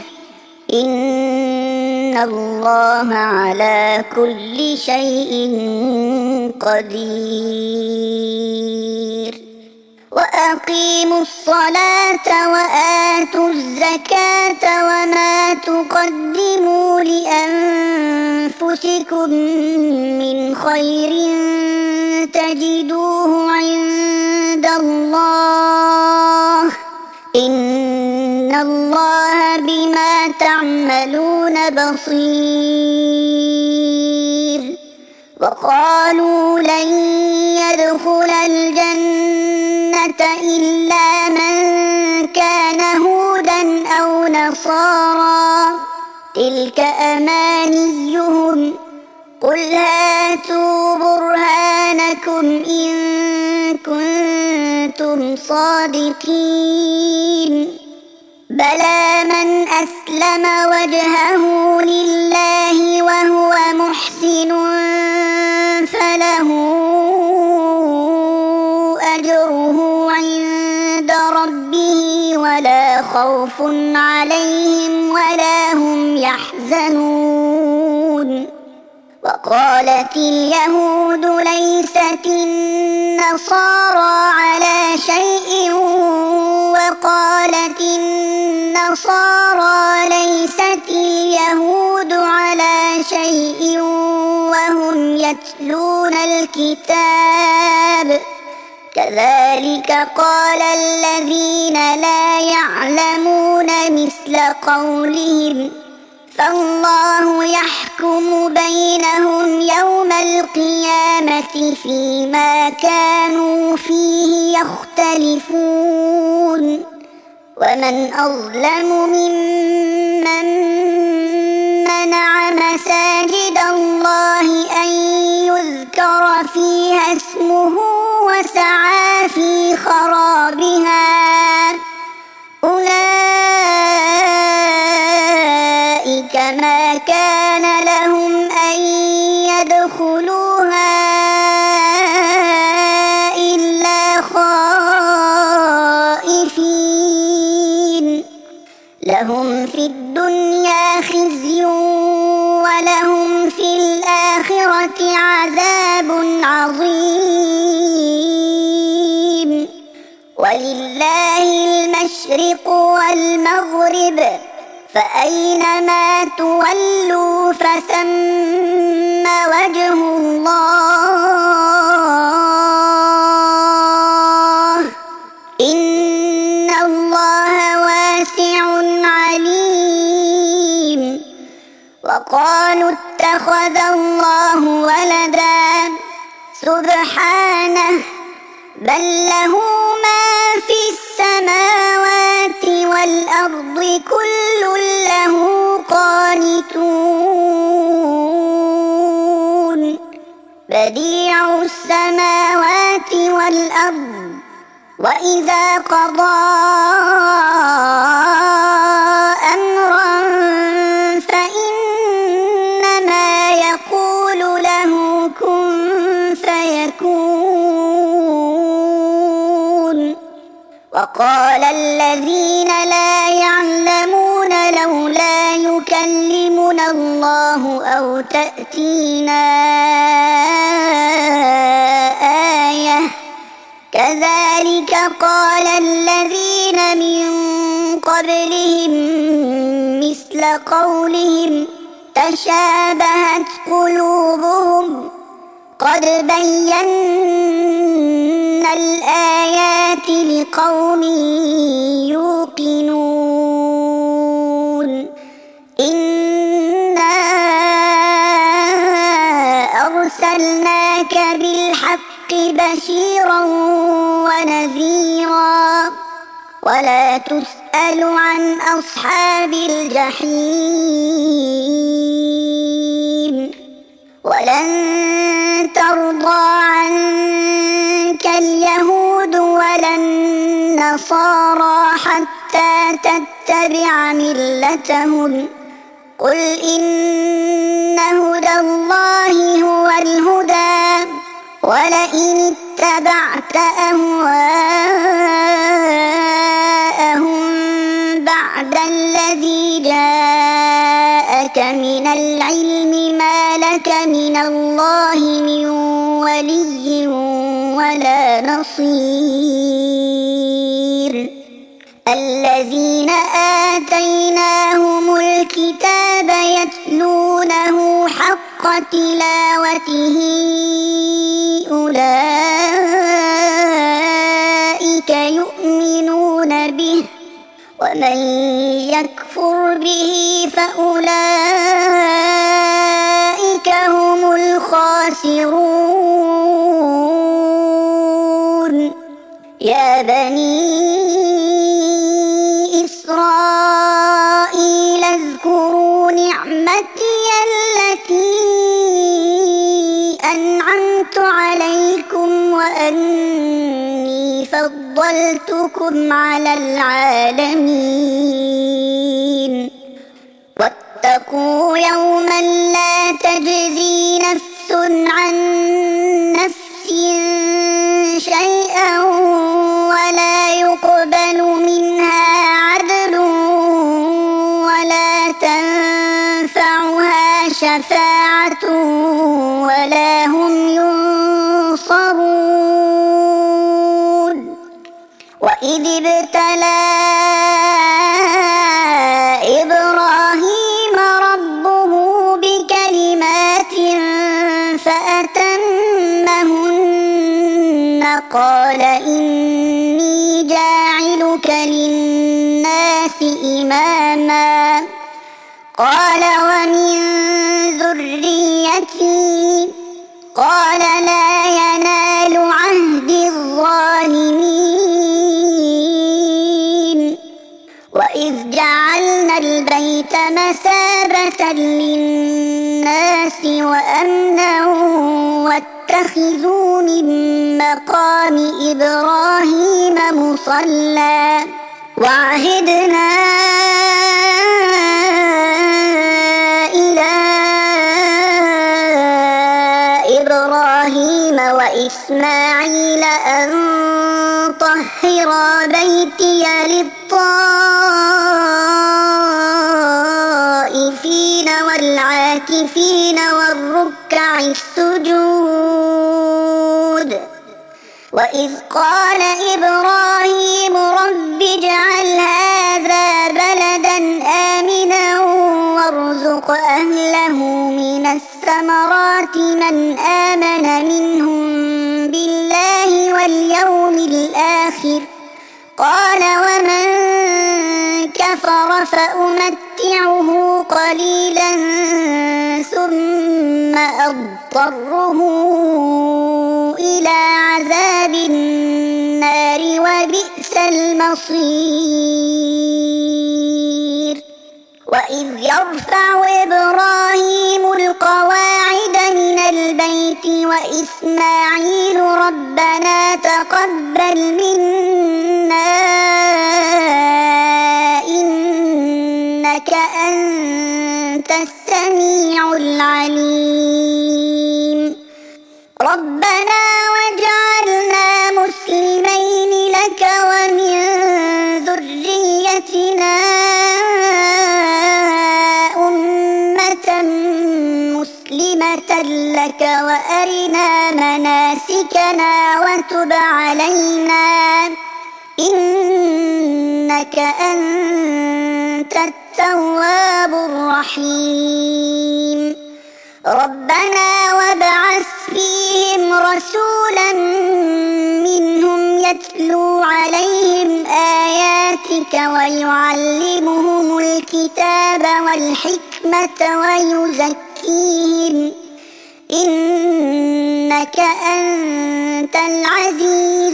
إن الله على كل شيء قدير وأقيموا الصلاة وآتوا الزكاة وما تقدموا لأنفسكم من خير تجدوه عند الله إن الله بما تعملون بصير وقالوا لن يدخل الجنة إلا من كان هودا أو نصارى تلك أمانيهم قل هاتوا برهانكم إن كنتم صادقين بلى من أسلم وجهه لله وهو محسن فله أجره عند ربه ولا خوف عليهم ولا هم يحزنون وقالت اليهود ليست النصارى على شيء وقالت النصارى ليست اليهود على شيء وهم يتلون الكتاب كذلك قال الذين لا يعلمون مثل قولهم فالله يحكم بينهم يوم القيامة فيما كانوا فيه يختلفون ومن أظلم ممن منع مساجد الله أن يذكر فيها اسمه وسعى في خرابها أولئك ما كان لهم أن يدخلوها إلا خائفين لهم في الدنيا خزي ولهم في الآخرة عذاب عظيم ولله المشرق والمغرب فأينما تولوا فثم وجه الله إن الله واسع عليم وقالوا اتخذ الله ولدا سبحانه بل له ما في السماوات والأرض كل له قانتون بديع السماوات والأرض وإذا قضى أمرا فإنما يقول له كن فيكون وقال الذين لا يعلمون لولا يكلمنا الله أو تأتينا آية كذلك قال الذين من قبلهم مثل قولهم تشابهت قلوبهم قد بينا الآيات لقوم يوقنون إنا أرسلناك بالحق بشيرا ونذيرا ولا تسأل عن أصحاب الجحيم ولن ترضى عنك اليهود ولا النصارى حتى تتبع ملتهم قل إن هدى الله هو الهدى ولئن اتبعت أهواءهم بعد الذي جاءك من العلم ما لك من الله من ولي ولا نصير الذين آتيناهم الكتاب يتلونه حق تلاوته أولئك يؤمنون به ومن يكفر به فأولئك هم الخاسرون يا بني إسرائيل اذكروا نعمتي التي أنعمت عليكم وأني فضلتكم على العالمين واتقوا يوما لا تجزي نفس عن نفس شيئا ولا يقبل منها عدل ولا تنفعها شفاعة ولا هم ينصرون وإذ ابتلى إبراهيم ربه بكلمات فأتمهن قال إني جاعلك للناس إماما قال ومن ذريتي قال لا ينال عهد الظالمين وإذ جعلنا البيت مثابة للناس وأمنا واتخذوا من مقام إبراهيم مصلى وعهدنا إلى إبراهيم وإسماعيل أن طهرا بيتي للطائفين والعاكفين والركع السجود وإذ قال إبراهيم رب اجعل هذا بلدا آمنا وارزق أهله من الثمرات من آمن منهم بالله واليوم الآخر قال ومن كفر فأمتعه قليلا ثم أضطره إلى عذاب النار وبئس المصير. وإذ يرفع إبراهيم القواعد من البيت وإسماعيل ربنا تقبل منا إنك أنت السميع العليم ربنا وجعلنا مسلمين لك ومن ذريتنا أمة مسلمة لك وأرنا مناسكنا وتب علينا إنك أنت التواب الرحيم ربنا وابعث فيهم رسولا منهم يتلو عليهم آياتك ويعلمهم الكتاب والحكمة ويزكيهم إنك أنت العزيز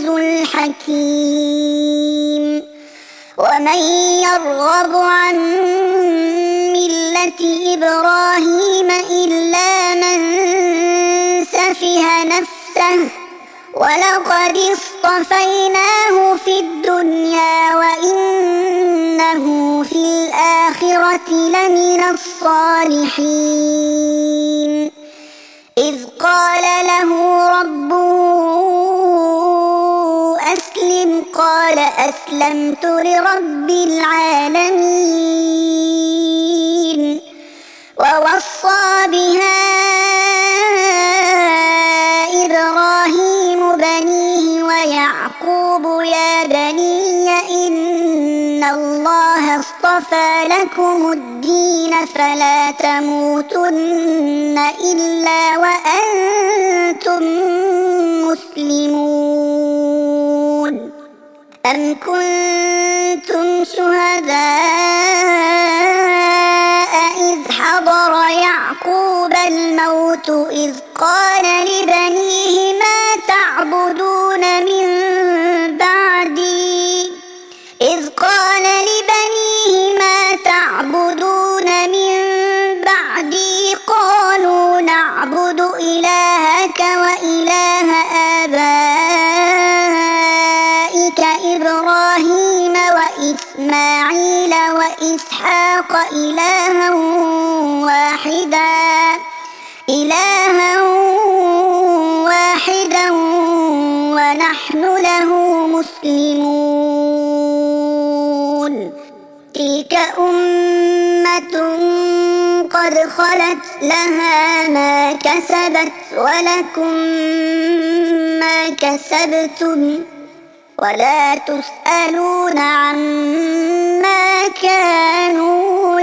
الحكيم ومن يرغب عن ملة إبراهيم إلا من سفه نفسه ولقد اصطفيناه في الدنيا وإنه في الآخرة لمن الصالحين إذ قال له ربه أسلم قال أسلمت لرب العالمين ووصى بها إبراهيم بنيه ويعقوب يا بني إن الله اصطفى لكم الدين فلا تموتن إلا وأنتم مسلمون أم كنتم شهداء إذ حضر يعقوب الموت إذ قال لبنيه ما تعبدون من بعدي إذ قال لبنيه ما تعبدون من بعدي قالوا نعبد إلهك وإله آبائك إبراهيم وإسماعيل وإسحاق إلها واحدا ونحن له مسلمون تلك أمة قد خلت لها ما كسبت ولكم ما كسبتم ولا تسألون عما كانوا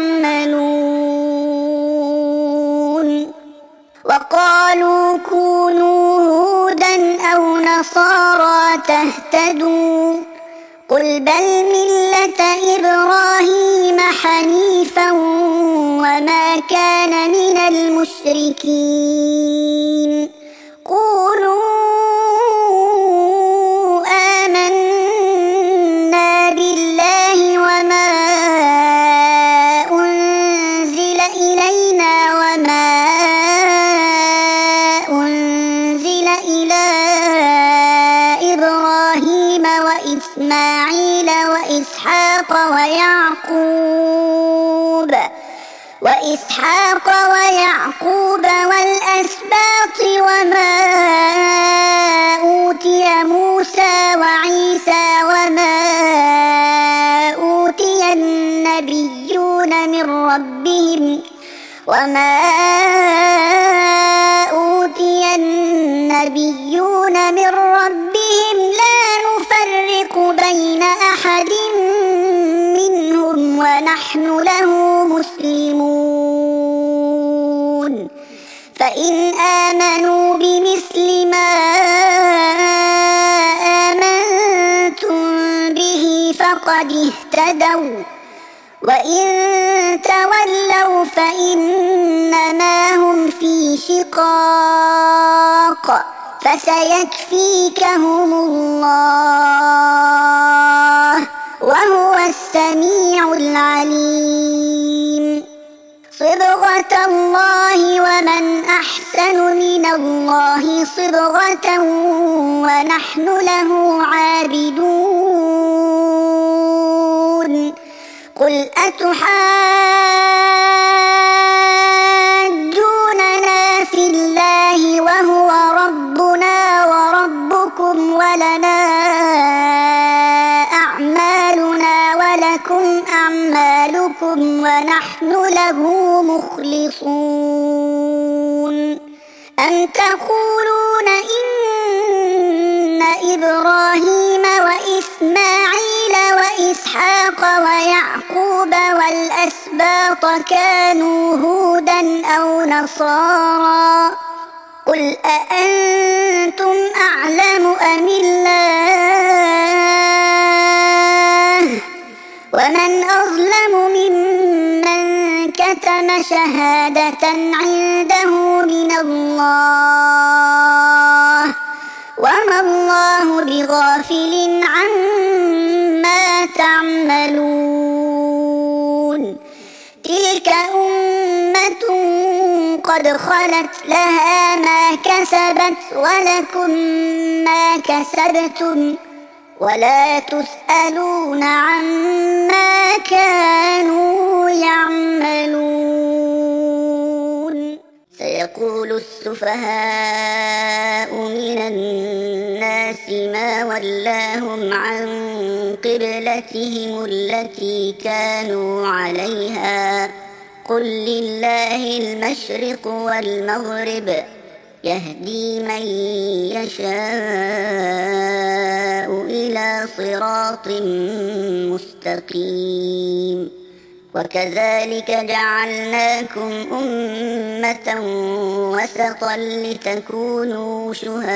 يعملون وقالوا كونوا هودا أو نصارى تهتدوا قل بل ملة إبراهيم حنيفا وما كان من المشركين قولوا آمنا بالله وما أنزل إلينا وما أنزل إلى إبراهيم وإسماعيل وإسحاق ويعقوب والأسباط وما أوتي موسى وعيسى وما أوتي النبيون من ربهم لا نفرق بين أحد منهم ونحن له مسلمون فإن آمنوا بمثل ما آمنتم به فقد اهتدوا وإن تولوا فإنما هم في شقاق فسيكفيكهم الله وهو السميع العليم. صبغة الله ومن أحسن من الله صبغة ونحن له عابدون. قل أتحاجوننا في الله وهو ربنا وربكم ولنا أعمالنا ولكم أعمالكم ونحن له مخلصون. أم تقولون إن إبراهيم وإسماعيل وإسحاق ويعقوب والأسباط كانوا هودا أو نصارى؟ قل أأنتم أعلم أم الله؟ ومن أظلم ممن كتم شهادة عنده من الله وما الله بغافل عما تعملون. تلك أمة قد خلت لها ما كسبت ولكم ما كسبتم ولا تسألون عما كانوا يعملون. سيقول السفهاء من الناس ما ولاهم عن قبلتهم التي كانوا عليها قل لله المشرق والمغرب يهدي من يشاء إلى صراط مستقيم. وكذلك جعلناكم أمة وسطا لتكونوا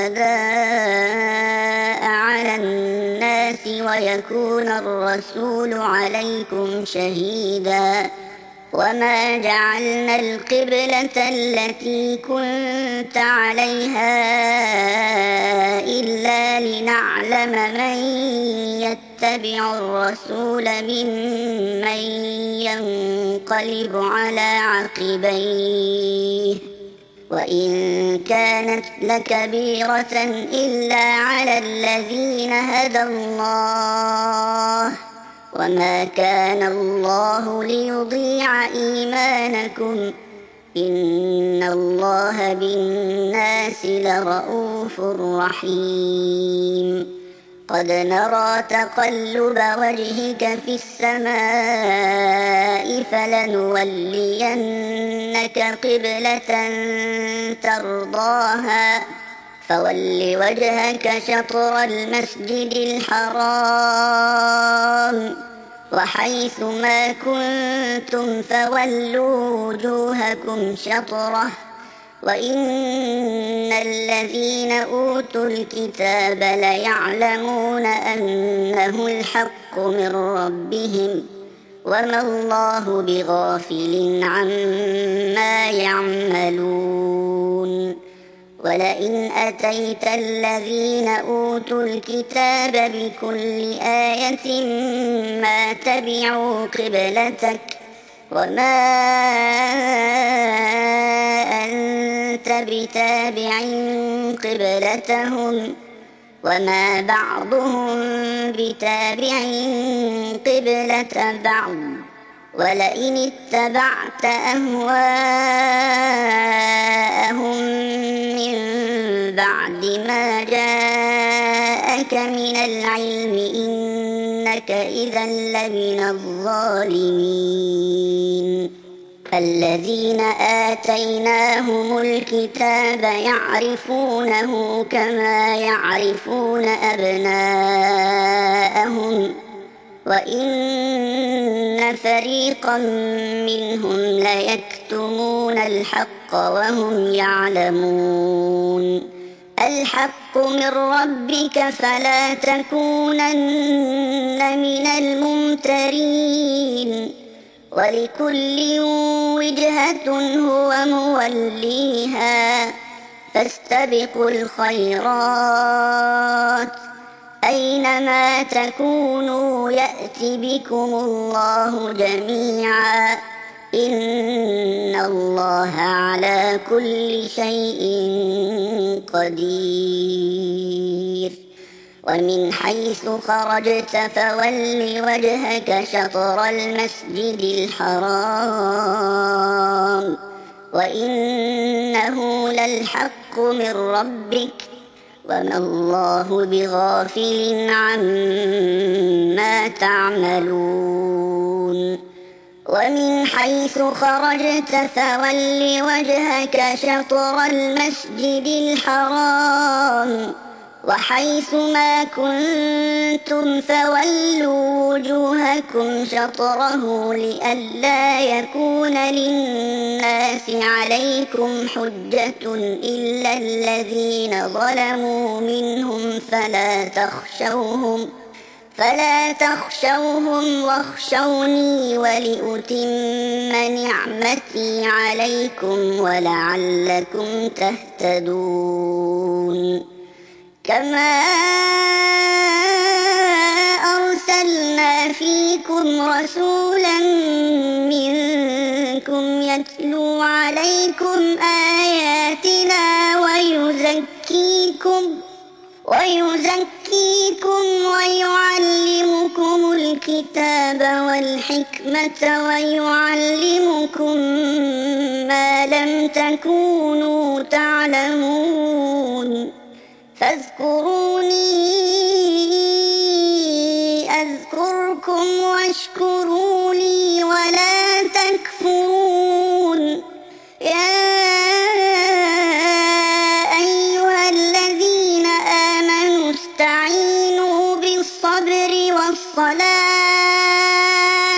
شهداء على الناس ويكون الرسول عليكم شهيدا. وما جعلنا القبلة التي كنت عليها إلا لنعلم من يتبع الرسول ممن ينقلب على عقبيه وإن كانت لكبيرة إلا على الذين هدى الله وما كان الله ليضيع إيمانكم إن الله بالناس لرءوف رحيم. قد نرى تقلب وجهك في السماء فلنولينك قبلة ترضاها فول وجهك شطر المسجد الحرام وحيث ما كنتم فولوا وجوهكم شطره وإن الذين أوتوا الكتاب ليعلمون أنه الحق من ربهم وما الله بغافل عما يعملون. ولئن أتيت الذين أوتوا الكتاب بكل آية ما تبعوا قبلتك وما أنت بتابع قبلتهم وما بعضهم بتابع قبلة بعض ولئن اتبعت أهواءهم من بعد ما جاءك من العلم إنك إذا لمن الظالمين. الذين آتيناهم الكتاب يعرفونه كما يعرفون أبناءهم وإن فريقا منهم ليكتمون الحق وهم يعلمون. الحق من ربك فلا تكونن من الممترين ولكل وجهة هو موليها فاستبقوا الخيرات أينما أينما تكونوا يأت بكم الله جميعا إن الله على كل شيء قدير ومن حيث خرجت فول وجهك شطر المسجد الحرام وإنه للحق من ربك وما الله بغافل عما تعملون ومن حيث خرجت فول وجهك شطر المسجد الحرام وحيث ما كنتم فولوا وجوهكم شطره لئلا يكون للناس عليكم حجة إلا الذين ظلموا منهم فلا تخشوهم واخشوني ولأتم نعمتي عليكم ولعلكم تهتدون كما أرسلنا فيكم رسولا منكم يتلو عليكم آياتنا ويزكيكم ويعلمكم الكتاب والحكمة ويعلمكم ما لم تكونوا تعلمون فاذكروني أذكركم واشكروا لي ولا تكفرون يا أيها الذين آمنوا استعينوا بالصبر والصلاة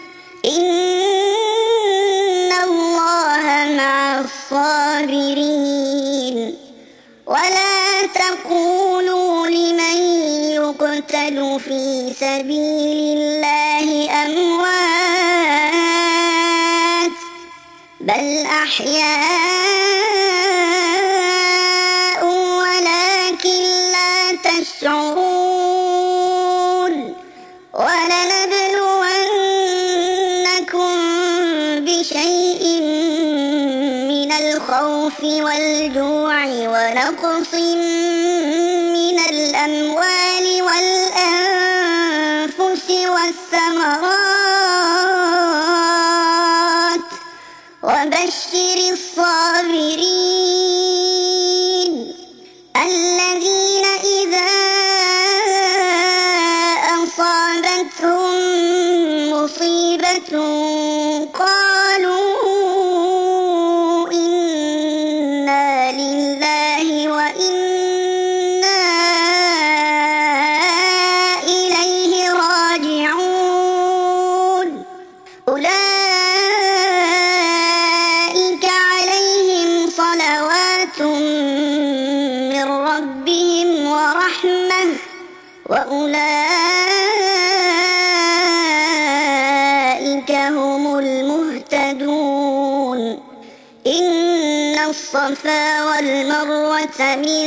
إن الله مع الصابرين ولا تقولوا لمن يقتل في سبيل الله أموات بل أحياء ولكن لا تشعرون ولنبلونكم بشيء من الخوف والجوع ونقص من الأموال والأنفس والثمرات وبشر الصابرين الذين إذا أصابتهم مصيبة قالوا إنا لله وإنا إليه راجعون أولئك عليهم صلوات من ربهم ورحمة وأولئك هم المهتدون إن الصفا والمروة من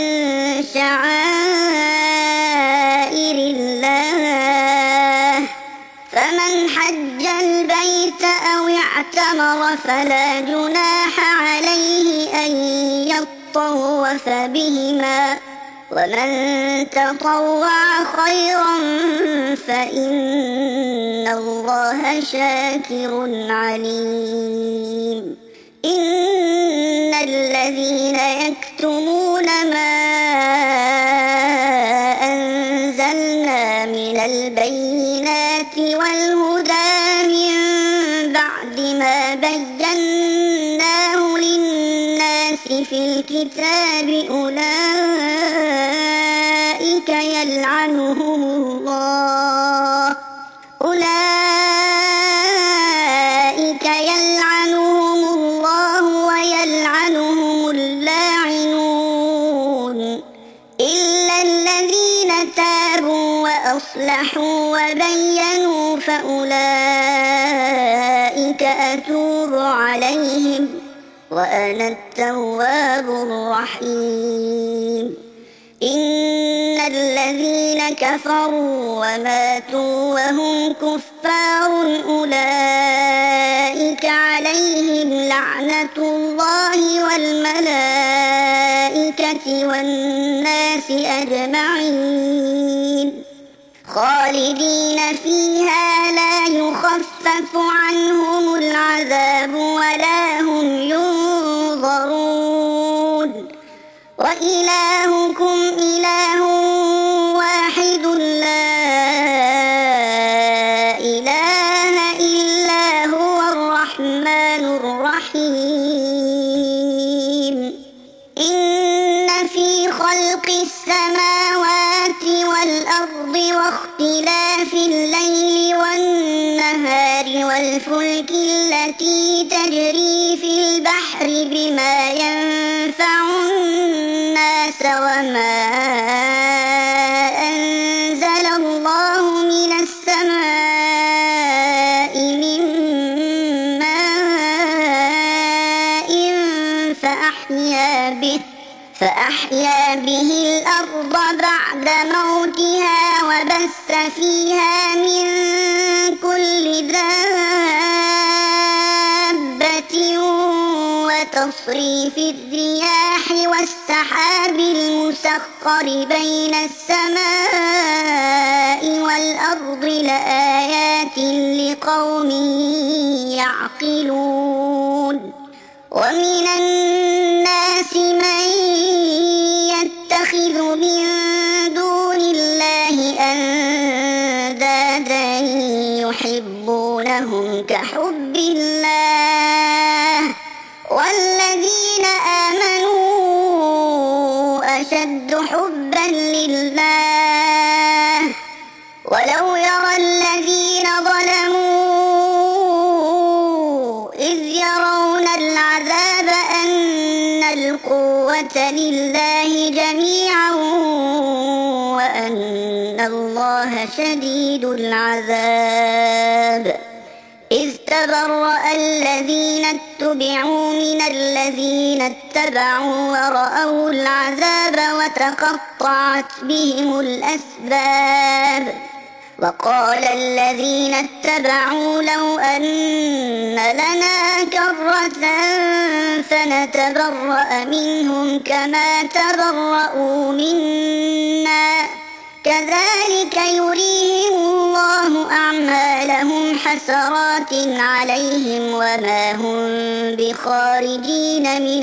شعائر الله فمن حج البيت أو اعتمر فلا جناح عليه أن يطوف بهما ومن تطوع خيرا فإن الله شاكر عليم إن الذين يكتمون ما أنزلنا من البينات والهدى من بعد ما بيناه للناس في الكتاب أولئك يلعنهم الله ويلعنهم اللاعنون إلا الذين تابوا وأصلحوا وبينوا فأولئك أتوب عليهم وأنا التواب الرحيم إن الذين كفروا وماتوا وهم كفار أولئك عليهم لعنة الله والملائكة والناس أجمعين خالدين فيها لا يخفف عنهم العذاب ولا هم ينظرون وإلهكم إله واحد لا إله إلا هو الرحمن الرحيم إن في خلق السماوات والأرض واختلاف الليل والنهار والفلك التي تجري في البحر بما ينفع الناس وما أنزل الله من السماء من ماء فأحيا به الأرض بعد موتها وبث فيها من كل دابة وتصريف الرياح والسحاب المسخر بين السماء والأرض لآيات لقوم يعقلون ومن الناس من يتخذ من دون الله أندادا يحبونهم كحب الله والذين آمنوا أشد حبا لله ولو يرى الذين ظلموا إذ يرون العذاب أن القوة لله جميعا وأن الله شديد العذاب إذ تبرأ الذين اتبعوا من الذين اتبعوا ورأوا العذاب وتقطعت بهم الأسباب وقال الذين اتبعوا لو أن لنا كرة فنتبرأ منهم كما تبرأوا منا كذلك يريهم الله أعمالهم حسرات عليهم وما هم بخارجين من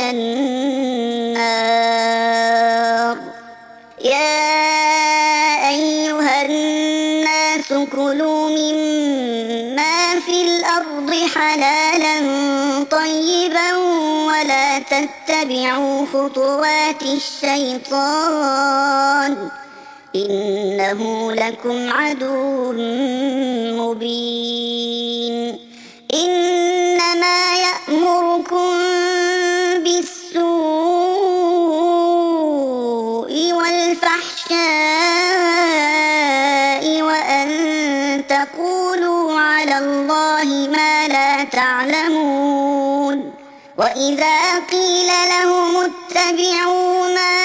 النار يا أيها الناس كلوا مما في الأرض حلالا طيبا ولا تتبعوا خطوات الشيطان إنه لكم عدو مبين إنما يأمركم بالسوء والفحشاء وأن تقولوا على الله ما لا تعلمون وإذا قيل لهم اتبعوا ما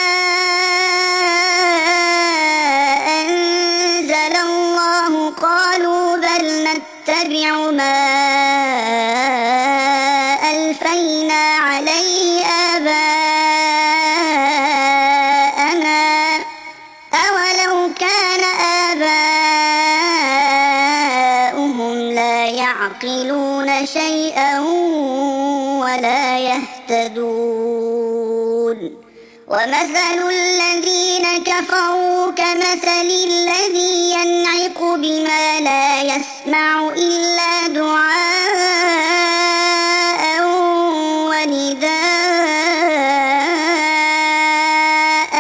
قالوا بل نتبع ما ألفينا عليه آباءنا أولو كان آباؤهم لا يعقلون شيئا ولا يهتدون ومثل الذين كفروا كمثل الذي ينعق بما لا يسمع إلا دعاء ونداء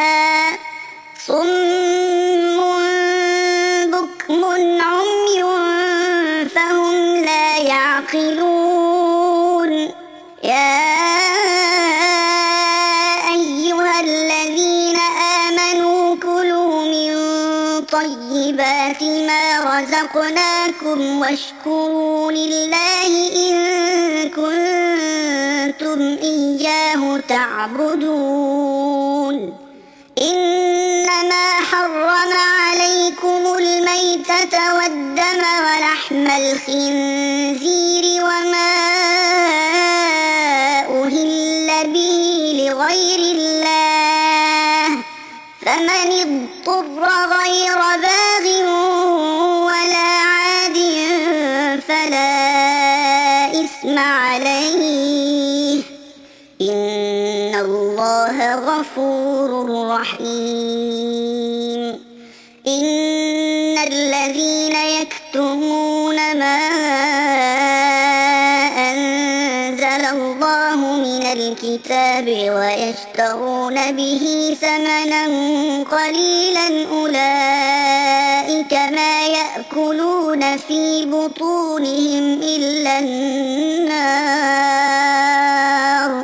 صم بكم عمي فهم لا يعقلون يا طيبات ما رزقناكم واشكروا لله إن كنتم إياه تعبدون إنما حرم الميتة والدم ولحم الخنزير وما أهل به لغير الله فمن اضطر غير باغ ولا عاد فلا إثم عليه إن الله غفور رحيم إن الذين يكتمون ما أنزل الله من الكتاب ويشترون به ثمنا قليلا أولئك ما يأكلون في بطونهم إلا النار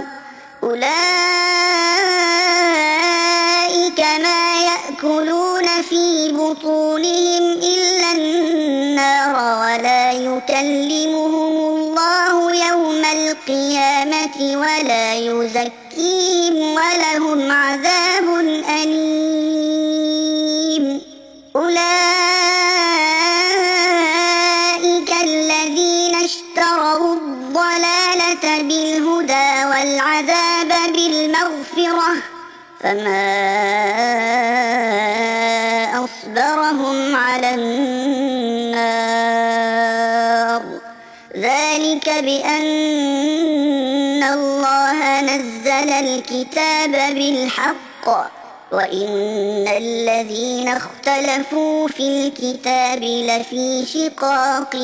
ولا يكلمهم الله يوم القيامة ولا يزكيهم ولهم عذاب أليم أولئك الذين اشتروا الضلالة بالهدى والعذاب بالمغفرة فما أصبرهم على النار ذلك بأن الله نزل الكتاب بالحق وإن الذين اختلفوا في الكتاب لفي شقاق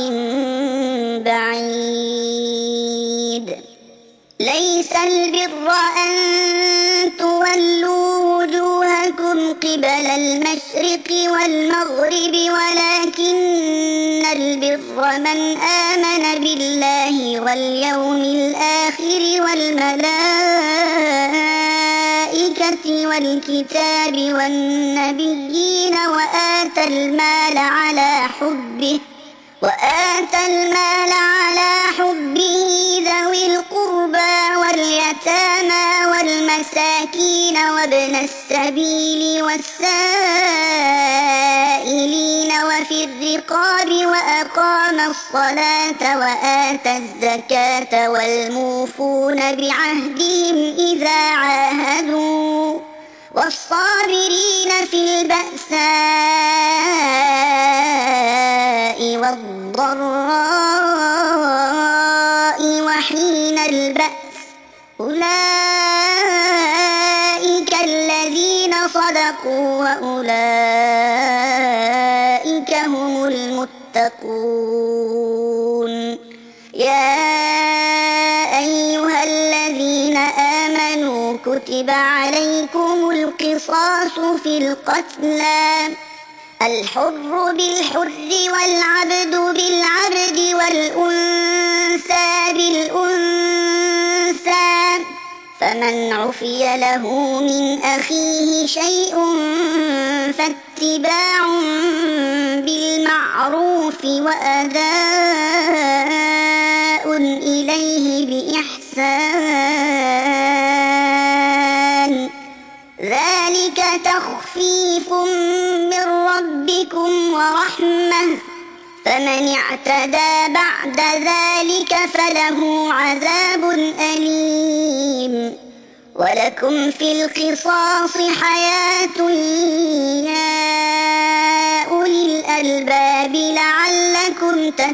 بعيد ليس البر أن تولوا وجوهكم قبل المشرق والمغرب ولكن البر من آمن بالله واليوم الآخر والملائكة والكتاب والنبيين وآتى المال على حبه ذوي القربى واليتامى والمساكين وابن السبيل والسائلين وفي الرقاب وأقام الصلاة وآتى الزكاة والموفون بعهدهم إذا عاهدوا والصابرين في البأساء والضراء وحين البأس أولئك الذين صدقوا وأولئك هم المتقون يا أيها الذين آمنوا كتب عليكم القصاص في القتلى الحر بالحر والعبد بالعبد والأنثى بالأنثى فمن عفي له من أخيه شيء فاتباع بالمعروف وأداء إليه بإحسان ذلك تخفيف من ربكم ورحمة فمن اعتدى بعد ذلك فله عذاب أليم ولكم في القصاص حياة يا أولي الألباب لعلكم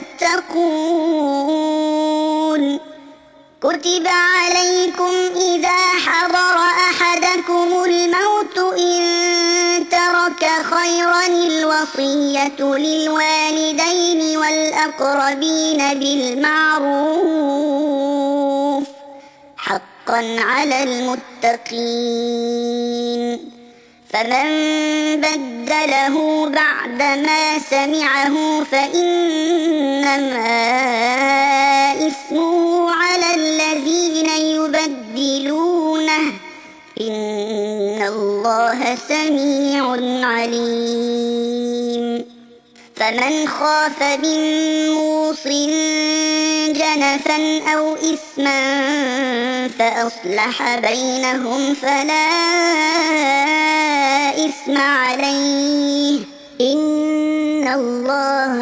تتقون كتب عليكم إذا حضر أحدكم الموت إن ترك خيرا الوصية للوالدين والأقربين بالمعروف حقا على المتقين فمن بدله بعدما سمعه فإنما إثمه على الذين يبدلونه إن الله سميع عليم فمن خاف من موص جنفا أو إثما فأصلح بينهم فلا إثم عليه إن الله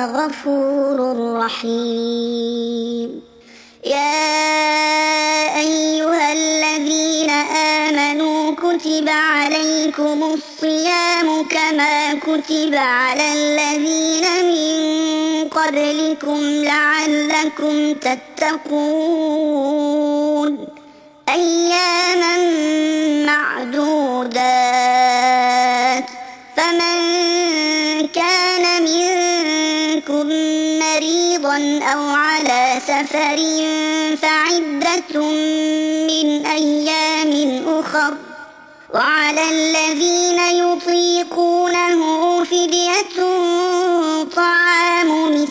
غفور رحيم. يا أيها الذين آمنوا كتب عليكم الصيام كما كتب على الذين من قبلكم لعلكم تتقون أياما معدودات. فمن كان منكم مريضا أو على سفر فعدة من أيام أخر، وعلى الذين يطيقونه فدية طعام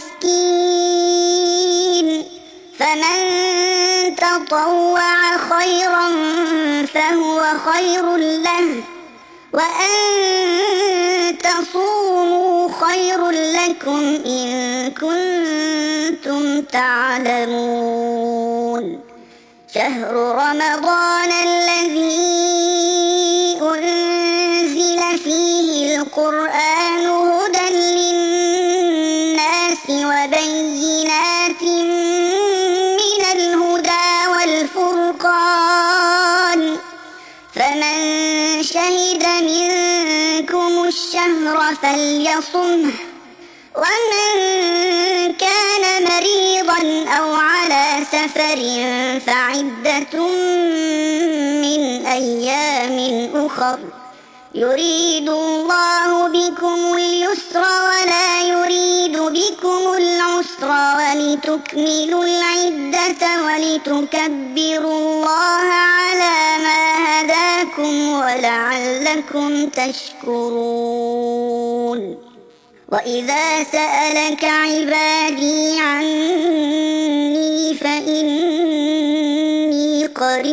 مسكين، فمن تطوع خيرا فهو خير له، وأن تصوموا خير لكم إن كنتم تعلمون. شهر رمضان الذي أنزل فيه القرآن هدى للناس وبينات من الهدى والفرقان، فمن شهد منكم الشهر فليصمه، ومن كان مريضا أو على سفر فعدة من أيام أخر، يريد الله بكم اليسر ولا يريد بكم العسر، ولتكملوا العدة ولتكبروا الله على ما هداكم ولعلكم تشكرون. وإذا سألك عبادي عني فإني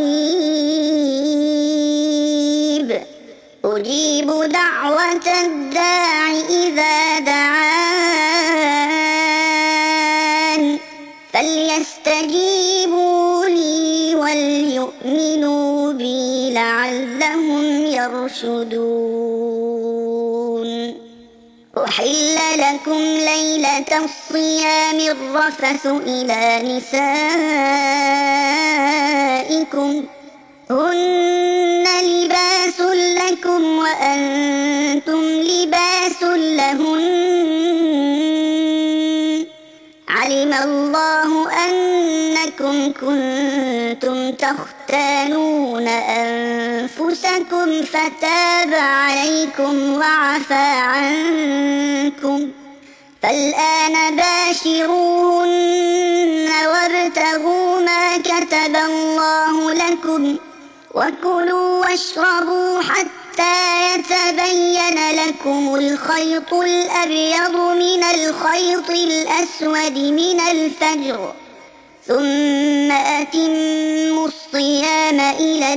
قريب أجيب دعوة الداع إذا دعان، فليستجيبوا لي وليؤمنوا بي لعلهم يرشدون. أحل لكم ليلة الصيام الرفث إلى نسائكم هن لباس لكم وأنتم لباس لهن، علم الله أنكم كنتم تختانون أنفسكم فتاب عليكم وعفى عنكم، فالآن باشروهن وابتغوا ما كتب الله لكم، وكلوا واشربوا حتى يتبين لكم الخيط الأبيض من الخيط الأسود من الفجر، ثم أتموا الصيام إلى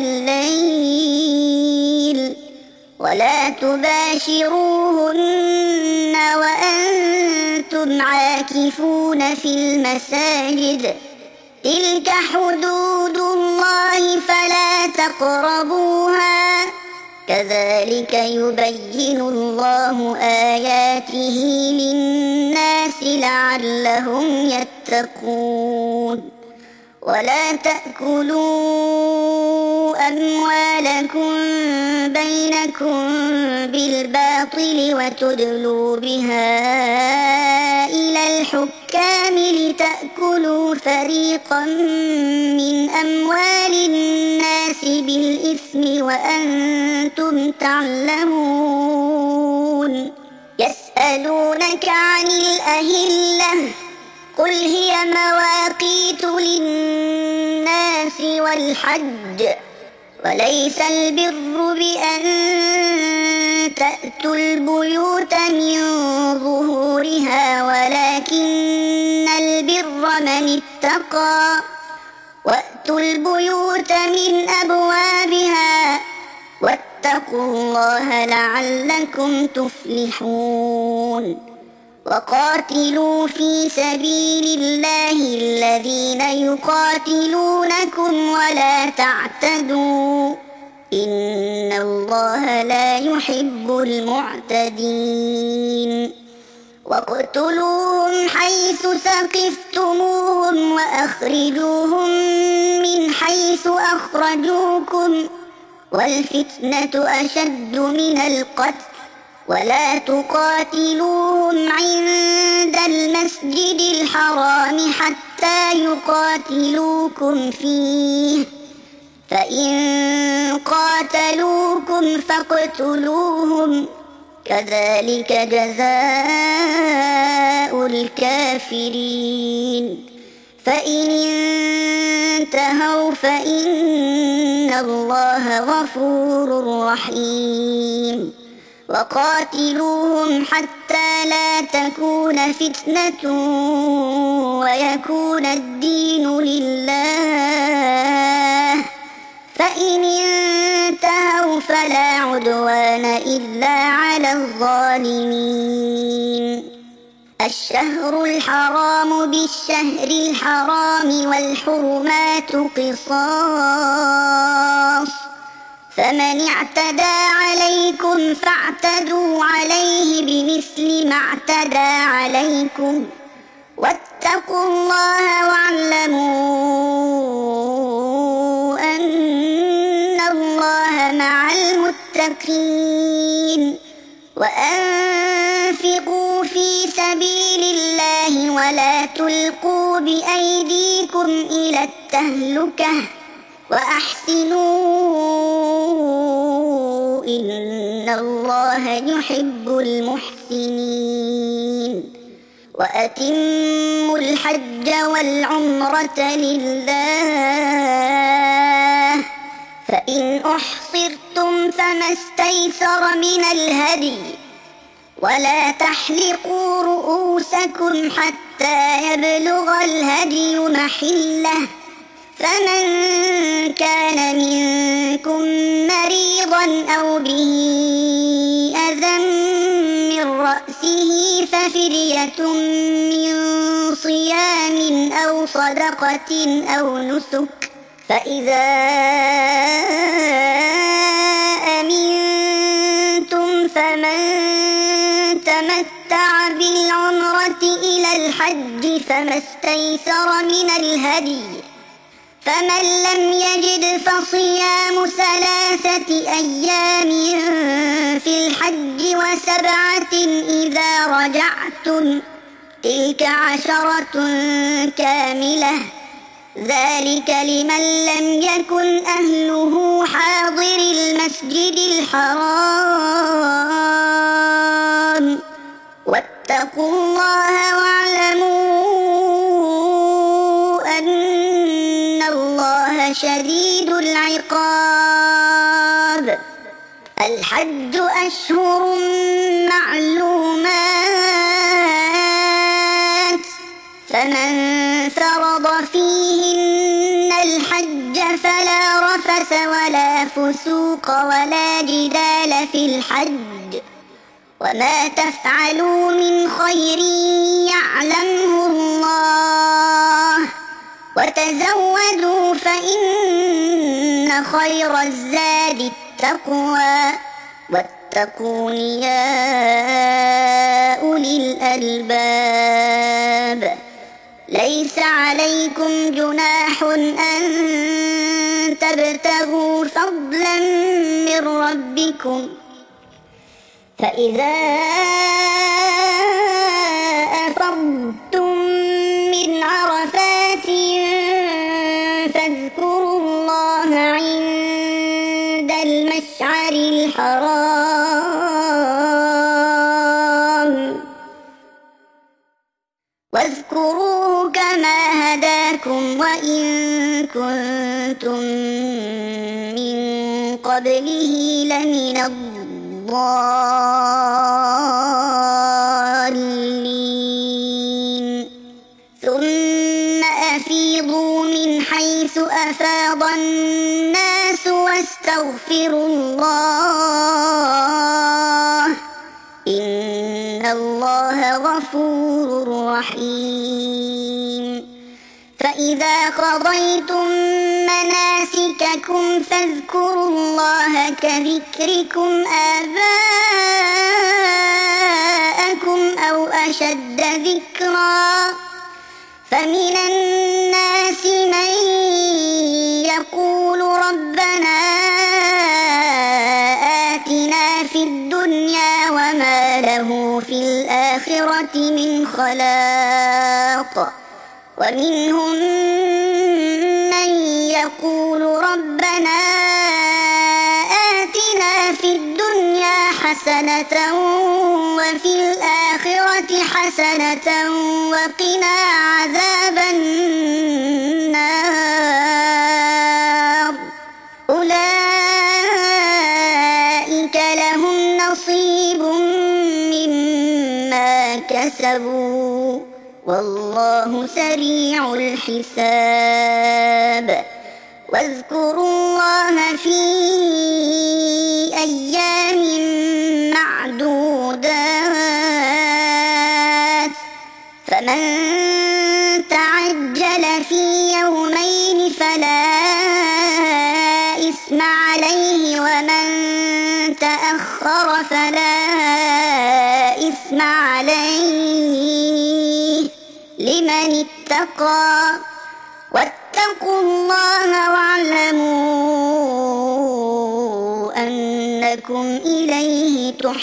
الليل، ولا تباشروهن وأنتم عاكفون في المساجد، تلك حدود الله فلا تقربوها، كذلك يبين الله آياته للناس لعلهم يتقون. ولا تأكلوا أموالكم بينكم بالباطل وتدلوا بها إلى الحكام لتأكلوا فريقا من أموال الناس بالإثم وأنتم تعلمون. يسألونك عن الأهلة قل هي مواقيت للناس والحج، وليس البر بأن تأتوا البيوت من ظهورها ولكن البر من اتقى، وأتوا البيوت من أبوابها واتقوا الله لعلكم تفلحون. وقاتلوا في سبيل الله الذين يقاتلونكم ولا تعتدوا إن الله لا يحب المعتدين. واقتلوهم حيث ثقفتموهم وأخرجوهم من حيث أخرجوكم والفتنة أشد من القتل ولا تقاتلوهم عند المسجد الحرام حتى يقاتلوكم فيه فإن قاتلوكم فاقتلوهم كذلك جزاء الكافرين فإن انتهوا فإن الله غفور رحيم وقاتلوهم حتى لا تكون فتنة ويكون الدين لله فإن انتهوا فلا عدوان إلا على الظالمين الشهر الحرام بالشهر الحرام والحرمات قصاص فمن اعتدى عليكم فاعتدوا عليه بمثل ما اعتدى عليكم واتقوا الله واعلموا أن الله مع المتقين وأنفقوا في سبيل الله ولا تلقوا بأيديكم إلى التهلكة وأحسنوا إن الله يحب المحسنين وأتموا الحج والعمرة لله فإن أحصرتم فما استيسر من الهدي ولا تحلقوا رؤوسكم حتى يبلغ الهدي محله فمن كان منكم مريضا أو به أذى من رأسه ففدية من صيام أو صدقة أو نسك فإذا أمنتم فمن تمتع بالعمرة إلى الحج فما استيسر من الهدي فمن لم يجد فصيام 3 أيام في الحج و7 إذا رجعتم تلك 10 كاملة ذلك لمن لم يكن أهله حاضر المسجد الحرام واتقوا الله واعلموا أن الله شديد العقاب الحج أشهر معلومات فمن فرض فيهن الحج فلا رفث ولا فسوق ولا جدال في الحج وما تفعلوا من خير يعلمه الله وتزودوا فإن خير الزاد التقوى واتقون يا أولي الألباب ليس عليكم جناح أن تبتغوا فضلا من ربكم فإذا أفضتم من عرفات فاذكروا الله عند المشعر الحرام واذكروه كما هداكم وإن كنتم من قبله لمن الضالين ثم أفيضوا من حيث أفاض الناس واستغفروا الله إن الله غفور رحيم فإذا قضيتم مناسككم فاذكروا الله كذكركم آباءكم أو أشد ذكرا فمن الناس من يقول ربنا آتنا في الدنيا وما له في الآخرة من خلاق ومنهم من يقول ربنا آتنا في الدنيا حسنة وفي الآخرة حسنة وقنا عذاب النار أولئك لهم نصيب مما كسبوا والله سريع الحساب واذكروا الله في أيام معدودات فمن تعجل في يومين فلا إثم عليه ومن تأخر فلا إثم عليه لمن اتقى واتقوا الله واعلموا أنكم إليه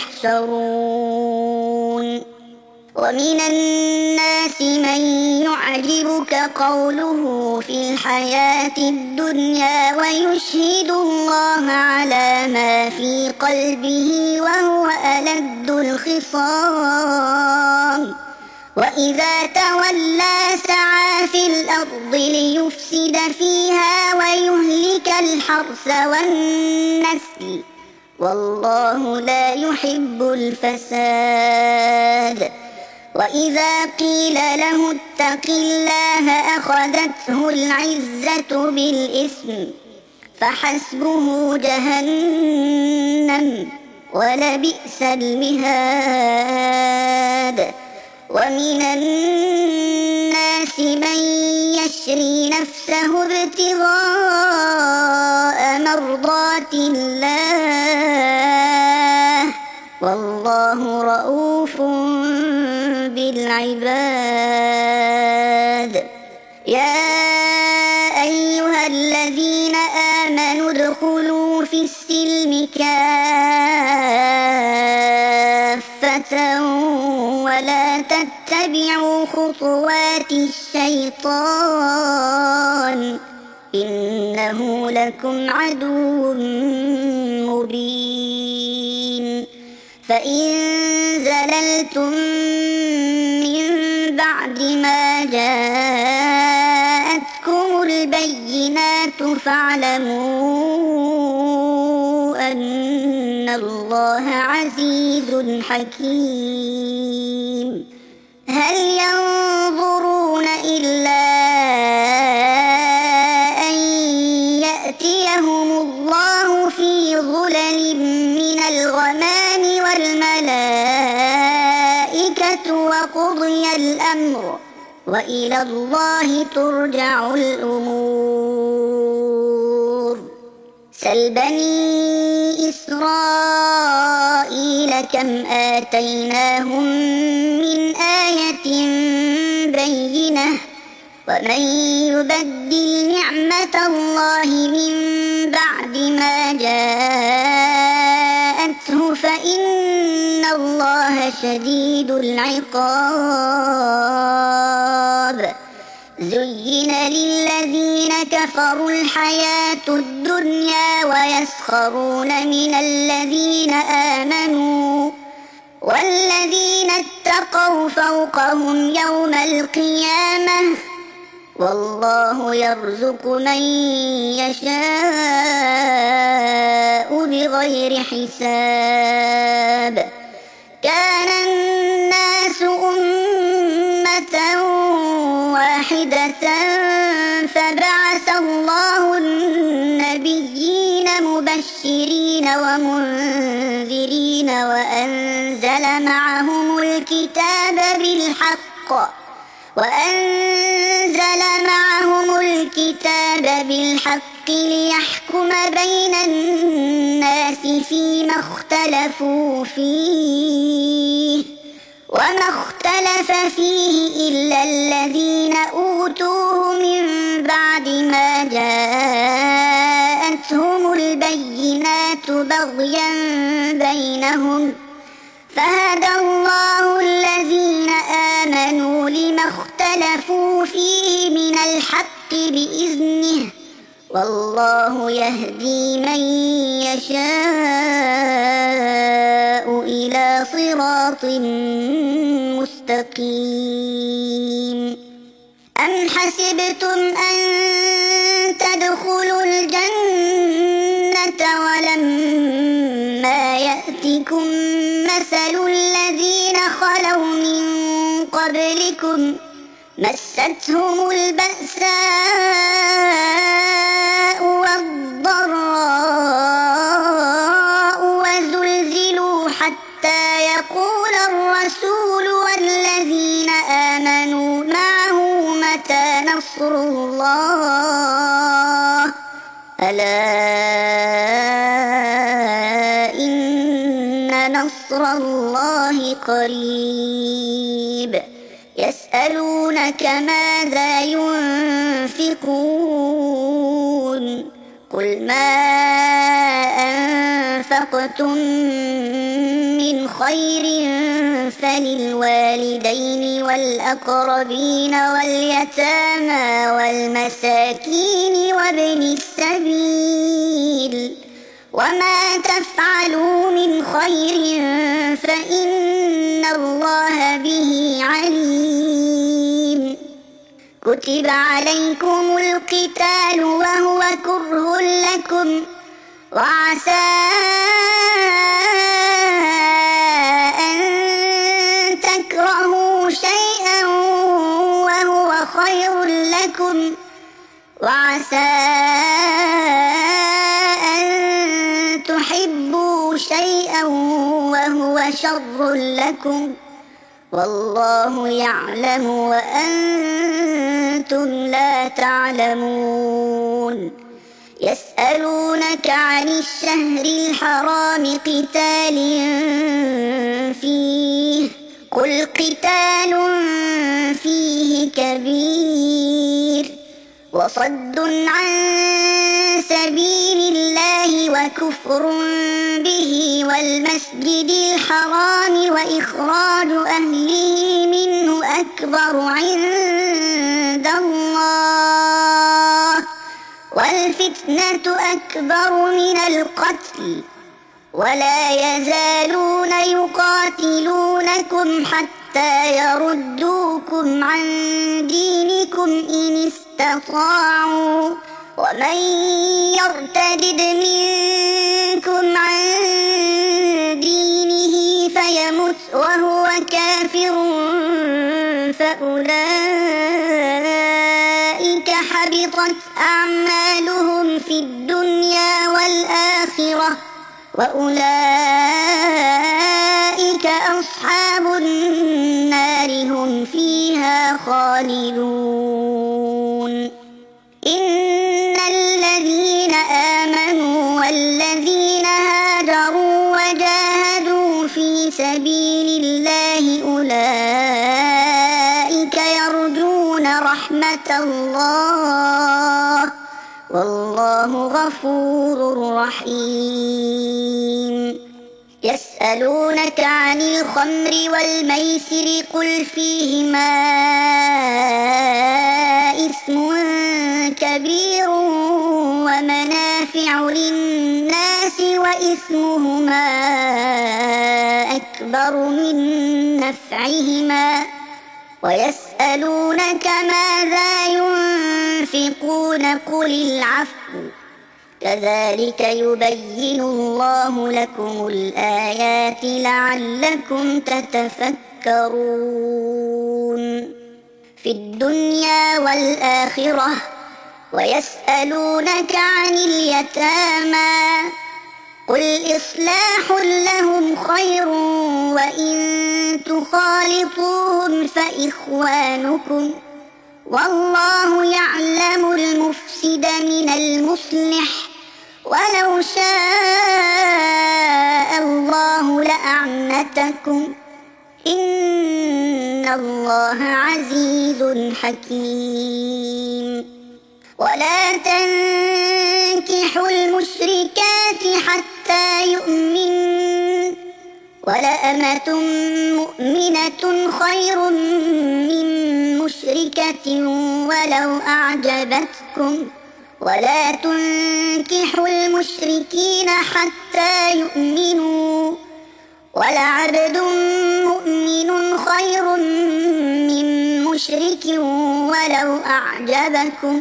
تحشرون ومن الناس من يعجبك قوله في الحياة الدنيا ويشهد الله على ما في قلبه وهو ألد الخصام وإذا تولى سعى في الأرض ليفسد فيها ويهلك الحرث والنسل والله لا يحب الفساد وإذا قيل له اتق الله أخذته العزة بالإثم فحسبه جهنم ولبئس المهاد ومن الناس من يشري نفسه ابتغاء مرضات الله والله رؤوف بالعباد يا أيها الذين آمنوا ادخلوا في السلم كافة ولا تتبعوا خطوات الشيطان إنه لكم عدو مبين فإن زللتم من بعد ما جاءتكم البينات فاعلموا أن الله عزيز حكيم هل ينظرون إلا أن يأتيهم الله في ظلل من الغمام والملائكة وقضي الأمر وإلى الله ترجع الأمور سل بني إسرائيل كم آتيناهم من آية بينة ومن يبدل نعمة الله من بعد ما جاءته فإن الله شديد العقاب زين للذين كفروا الحياة الدنيا ويسخرون من الذين آمنوا والذين اتقوا فوقهم يوم القيامة والله يرزق من يشاء بغير حساب كان الناس أمة واحدة فبعث الله النبيين مبشرين ومنذرين وأنزل معهم الكتاب بالحق ليحكم بين الناس فيما اختلفوا فيه وما اختلف فيه إلا الذين أوتوه من بعد ما جاءتهم البينات بغيا بينهم فهدى الله الذين آمنوا لما اختلفوا فيه من الحق بإذنه والله يهدي من يشاء إلى صراط مستقيم أم حسبتم أن تدخلوا الجنة ولما يأتكم مثل الذين خلوا من قبلكم مستهم البأساء والضراء وزلزلوا حتى يقول الرسول والذين آمنوا معه متى نصر الله ألا إن نصر الله قريب يسألونك ماذا ينفقون قل ما أنفقتم من خير فللوالدين والأقربين واليتامى والمساكين وابن السبيل وما تفعلوا من خير فإن الله به عليم كتب عليكم القتال وهو كره لكم وعسى أن تكرهوا شيئا وهو خير لكم وعسى أن تحبوا شيئا وهو شر لكم والله يعلم وأنتم لا تعلمون يسألونك عن الشهر الحرام قتال فيه قل قتال فيه كبير وصد عن سبيل الله وكفر به والمسجد الحرام وإخراج أهله منه أكبر عند الله والفتنة أكبر من القتل ولا يزالون يقاتلونكم حتى يردوكم عن دينكم إن استطاعوا ومن يرتد منكم عن دينه فيمت وهو كافر فأولئك حبطت أعمالهم في الدنيا والآخرة وأولئك أصحاب النار هم فيها خالدون إن الذين آمنوا والذين هاجروا وجاهدوا في سبيل الله أولئك يرجون رحمة الله والله غفور رحيم يسألونك عن الخمر والميسر قل فيهما إثم كبير ومنافع للناس وإثمهما أكبر من نفعهما ويسألونك ماذا ينفقون قل العفو كذلك يبين الله لكم الآيات لعلكم تتفكرون في الدنيا والآخرة ويسألونك عن اليتامى قل إصلاح لهم خير وإن تخالطوهم فإخوانكم والله يعلم المفسد من المصلح ولو شاء الله لأعنتكم إن الله عزيز حكيم. ولا تنكحوا المشركات حتى يؤمنوا، ولأمة مؤمنة خير من مشركة ولو أعجبتكم. ولا تنكحوا المشركين حتى يؤمنوا، ولعبد مؤمن خير من مشرك ولو أعجبكم.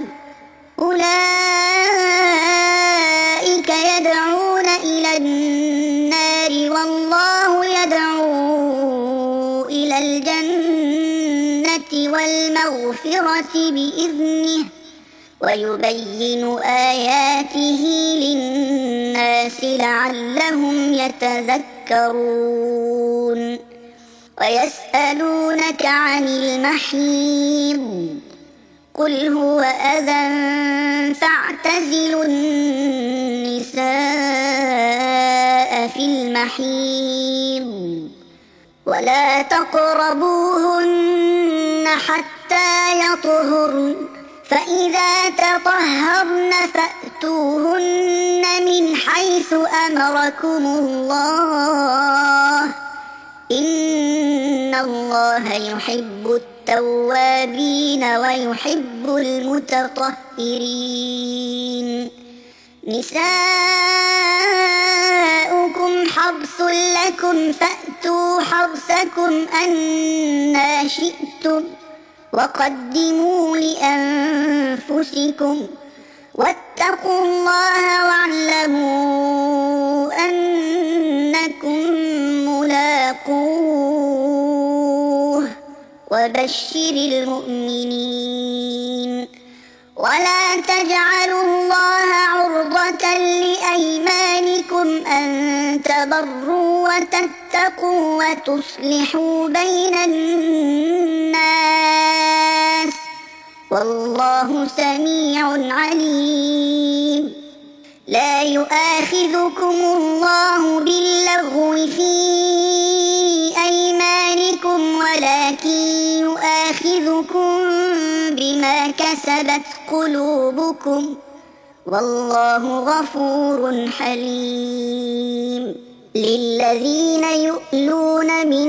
أولئك يدعون إلى النار والله يدعو إلى الجنة والمغفرة بإذنه، ويبين آياته للناس لعلهم يتذكرون. ويسألونك عن المحيض، قل هو أذى فاعتزلوا النساء في المحيض ولا تقربوهن حتى يطهرن، فإذا تطهرن فأتوهن من حيث أمركم الله، إن الله يحب التوابين ويحب المتطهرين. نساؤكم حرث لكم فأتوا حرثكم أنى شئتم، وقدموا لأنفسكم واتقوا الله واعلموا أنكم ملاقوه، وبشر المؤمنين. ولا تجعلوا الله عرضة لأيمانكم أن تبروا وتتقوا وتصلحوا بين الناس، والله سميع عليم. لا يؤاخذكم الله باللغو في أيمانكم ولكن يؤاخذكم بما كسبت قلوبكم، والله غفور حليم. للذين يؤلون من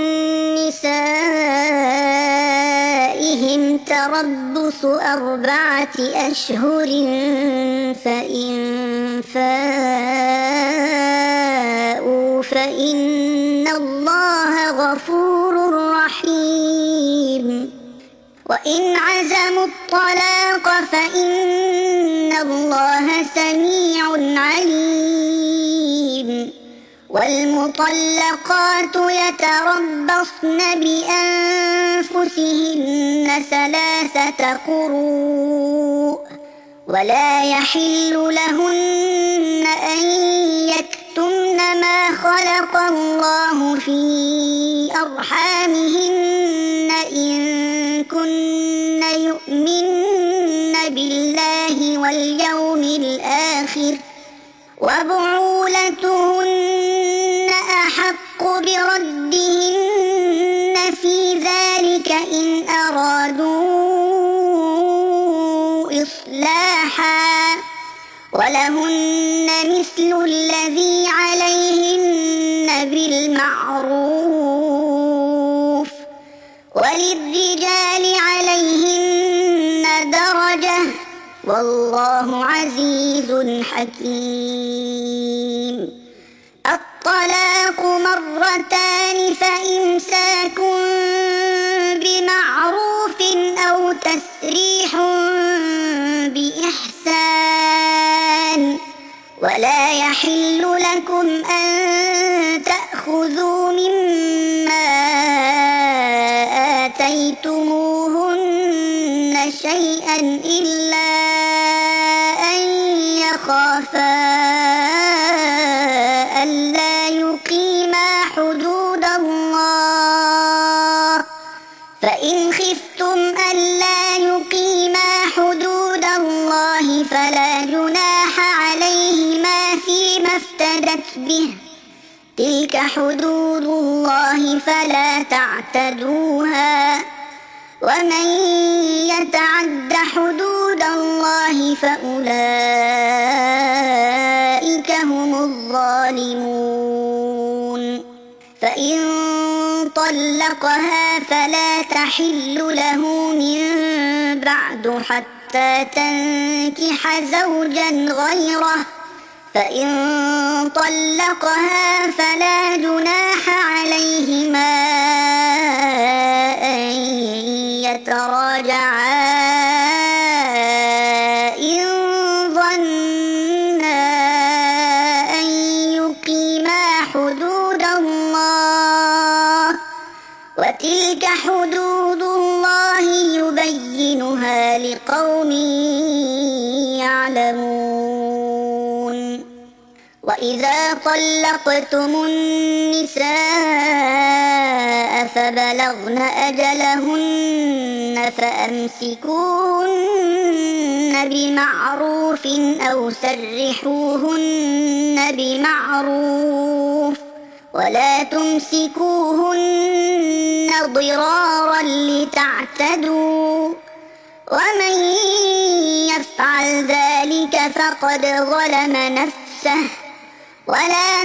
نسائهم تربص 4 أشهر، فإن فاءوا فإن الله غفور رحيم. وإن عزموا الطلاق فإن الله سميع عليم. والمطلقات يتربصن بأنفسهن 3 قروء، ولا يحل لهن أن يكتمن ما خلق الله في أرحامهن إن كن يؤمن بالله واليوم الآخر، وبعولتهن أحق بردهن في ذلك إن أرادوا إصلاحا، ولهن مثل الذي عليهن بالمعروف، وللرجال عليهن درجة، والله عزيز حكيم. الطلاق 2، فإمساك بمعروف أو تسريح بإحسان. ولا يحل لكم أن تأخذوا مما آتيتموهن شيئا إلا أن يخافا ألا يقيما حدود الله، فإن خفتم ألا يقيما حدود الله فلا جناح عليهما فيما افتدت به، تلك حدود الله الله فلا تعتدوها ومن يتعد حدود الله فأولئك هم الظالمون فإن طلقها فلا تحل له من بعد حتى تنكح زوجا غيره فإن طلقها فلا جناح عليهما أن يتراجعا إن ظنا أن يقيما حدود الله وتلك حدود الله يبينها لقوم يعلمون وإذا طلقتم النساء فبلغن أجلهن فأمسكوهن بمعروف أو سرحوهن بمعروف ولا تمسكوهن ضرارا لتعتدوا ومن يفعل ذلك فقد ظلم نفسه ولا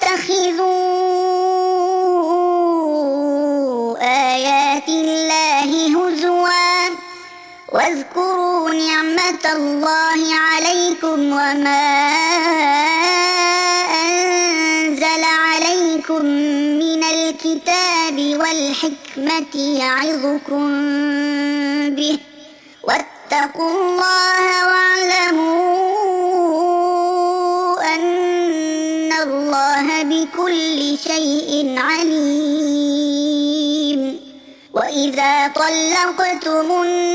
تتخذوا آيات الله هزوا واذكروا نعمة الله عليكم وما أنزل عليكم من الكتاب والحكمة يعظكم به واتقوا الله واعلموا أن الله بكل شيء عليم وإذا طلقتم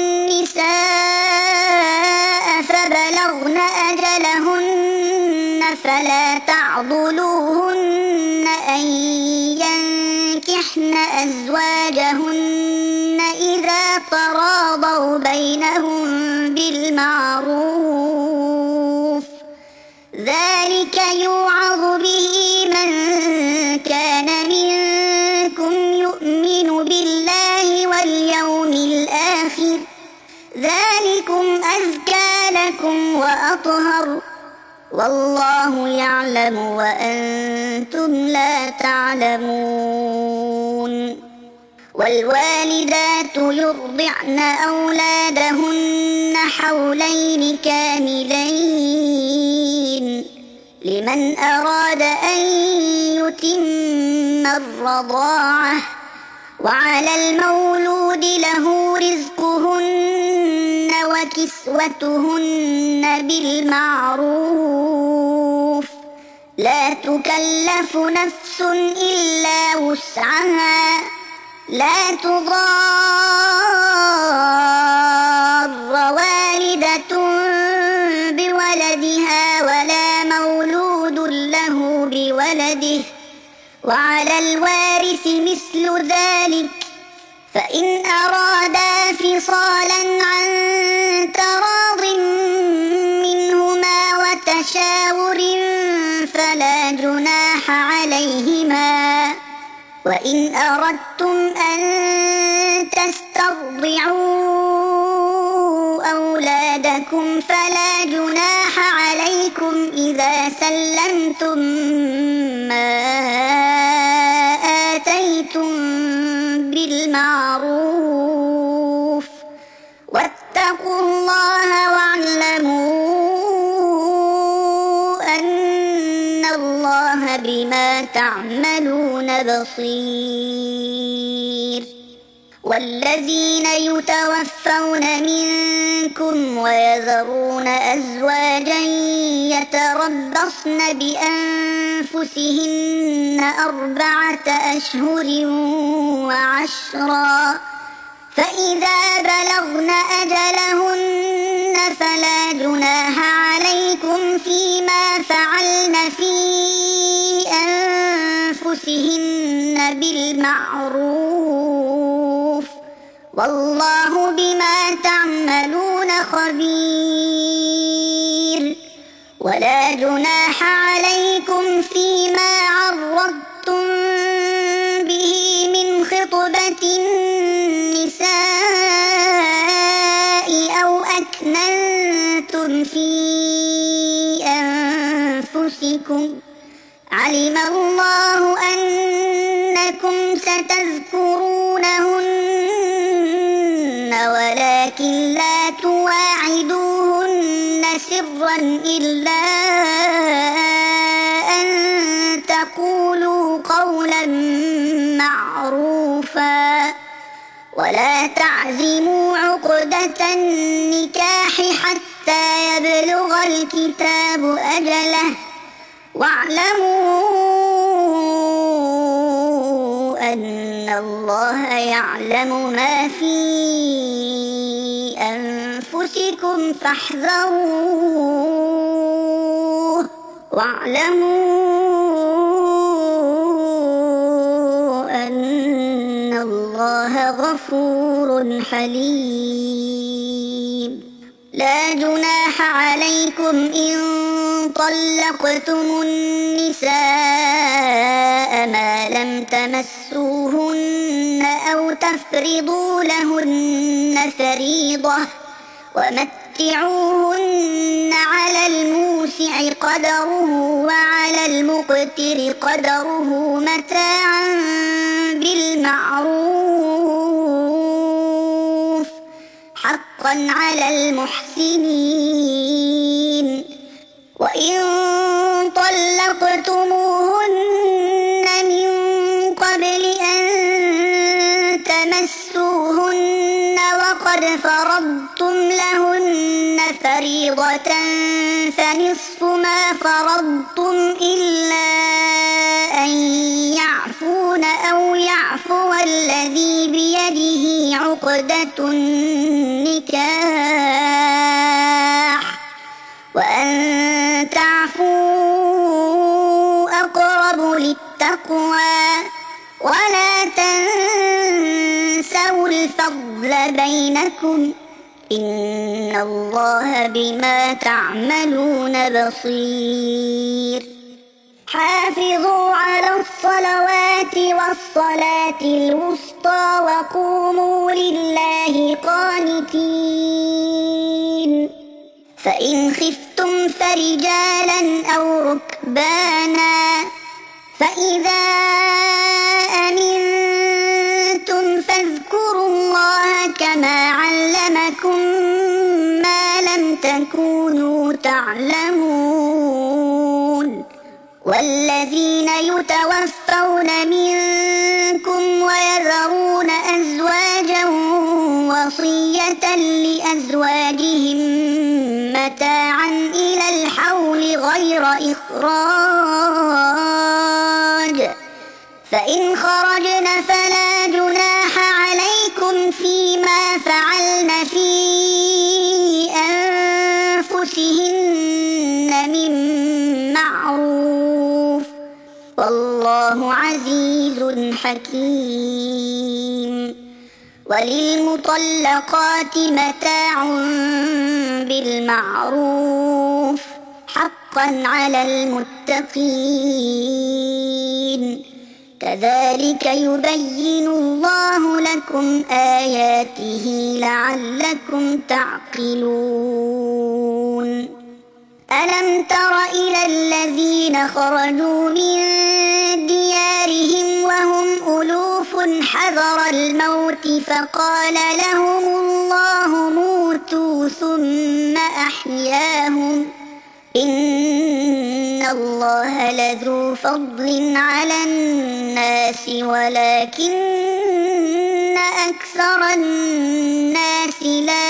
النساء فبلغن أجلهن فلا تعضلوهن أن ينكحن أزواجهن إذا تراضوا بينهم بالمعروف ذلك يوعظ به من كان منكم يؤمن بالله واليوم الآخر ذلكم أزكى لكم وأطهر والله يعلم وأنتم لا تعلمون والوالدات يرضعن أولادهن حولين كاملين لمن أراد أن يتم الرضاعة وعلى المولود له رزقهن وكسوتهن بالمعروف لا تكلف نفس إلا وسعها لا تضار والدة بولدها ولا مولود له بولده وعلى الوارث مثل ذلك فإن أرادا فصالا عن تراض منهما وتشاور فلا جناح عليهما وإن أردتم أن تسترضعوا أولادكم فلا جناح عليكم إذا سلمتم ما آتيتم بالمعروف واتقوا الله واعلموا أن الله بما تعملون بصير والذين يتوفون منكم ويذرون أزواجا يتربصن بأنفسهن 4 أشهر وعشرا فإذا بلغن أجلهن فلا جناح عليكم فيما فعلن في أنفسهن بالمعروف والله بما تعملون خبير ولا جناح عليكم فيما عرضتم به من خطبة النساء أو أكننتم في أنفسكم علم الله أنكم ستذكرونهن ولكن لا تواعدوهن سرا إلا أن تقولوا قولا معروفا ولا تعزموا عقدة النكاح حتى يبلغ الكتاب أجله واعلموا أن الله يعلم ما في أنفسكم فاحذروه واعلموا أن الله غفور حليم لا جناح عليكم إن طلقتم النساء ما لم تمسوهن أو تفرضوا لهن فريضة ومتعوهن على الموسع قدره وعلى المقتر قدره متاعا بالمعروف حقا على المحسنين وإن طلقتموهن من قبل أن تمسوهن وقد فرضتم لهن فريضة فنصف ما فرضتم إلا أن يعفون أو يعفو الذي بيده عقدة النكاح وأن تعفوا أقرب للتقوى ولا تنسوا الفضل بينكم إن الله بما تعملون بصير حافظوا على الصلوات والصلاة الوسطى وقوموا لله قانتين فإن خفتم فرجالا أو ركبانا فإذا أمنتم فاذكروا الله كما علمكم ما لم تكونوا تعلمون والذين يتوفون منكم ويذرون أزواجا وصية لأزواجهم متاعا إلى الحول غير إخراج فإن خرجن فلا جناح عليكم فيما فعلن في أنفسهن من معروف والله عزيز حكيم وللمطلقات متاع بالمعروف حقا على المتقين كذلك يبين الله لكم آياته لعلكم تعقلون ألم تر إلى الذين خرجوا من ديارهم وهم ألوف حذر الموت فقال لهم الله موتوا ثم أحياهم إن الله لذو فضل على الناس ولكن أكثر الناس لا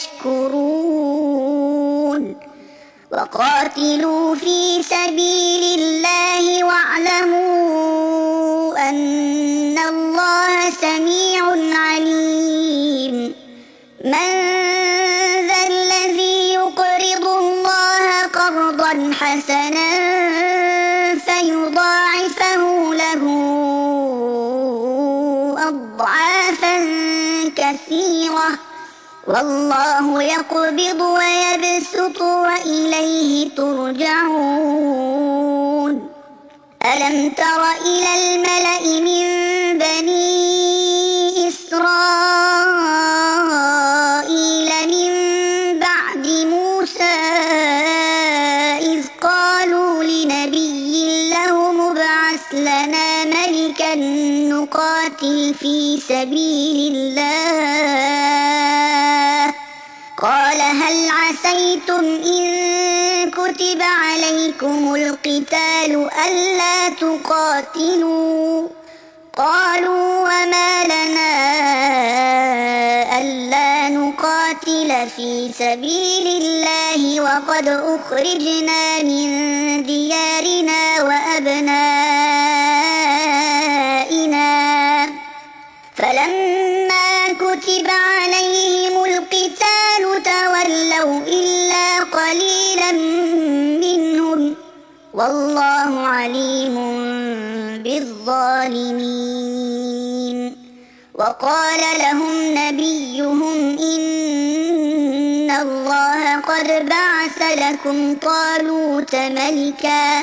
يشكرون وقاتلوا في سبيل الله واعلموا أن الله سميع عليم من ذا الذي يقرض الله قرضا حسنا فيضاعفه له أضعافا كثيرة والله يقبض ويبسط وإليه ترجعون ألم تر إلى الملأ من بني إسرائيل من بعد موسى إذ قالوا لنبي لهم ابعث لنا ملكا نقاتل في سبيل الله قال هل عسيتم إن كتب عليكم القتال ألا تقاتلوا قالوا وما لنا ألا نقاتل في سبيل الله وقد أخرجنا من ديارنا وأبنائنا فلما كتب عليهم القتال تولوا إلا قليلا منهم والله عليم بالظالمين وقال لهم نبيهم إن الله قد بعث لكم طالوت ملكا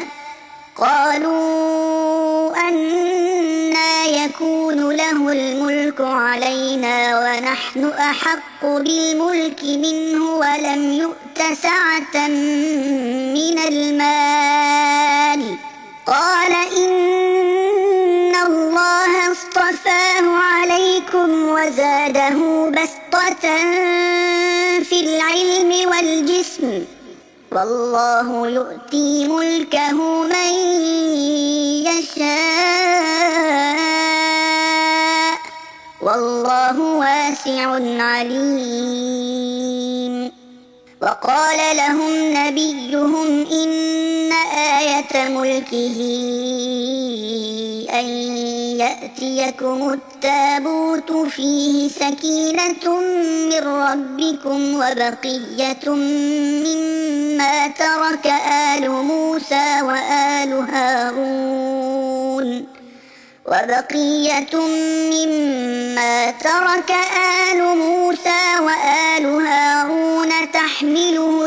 قالوا أنى يكون له الملك علينا ونحن أحق بالملك منه ولم يؤت سعة من المال قال إن الله اصطفاه عليكم وزاده بسطة في العلم والجسم والله يؤتي ملكه من يشاء والله واسع عليم وقال لهم نبيهم إن آية ملكه أن يأتيكم التابوت فيه سكينة من ربكم وبقية مما ترك آل موسى وآل هارون تحمله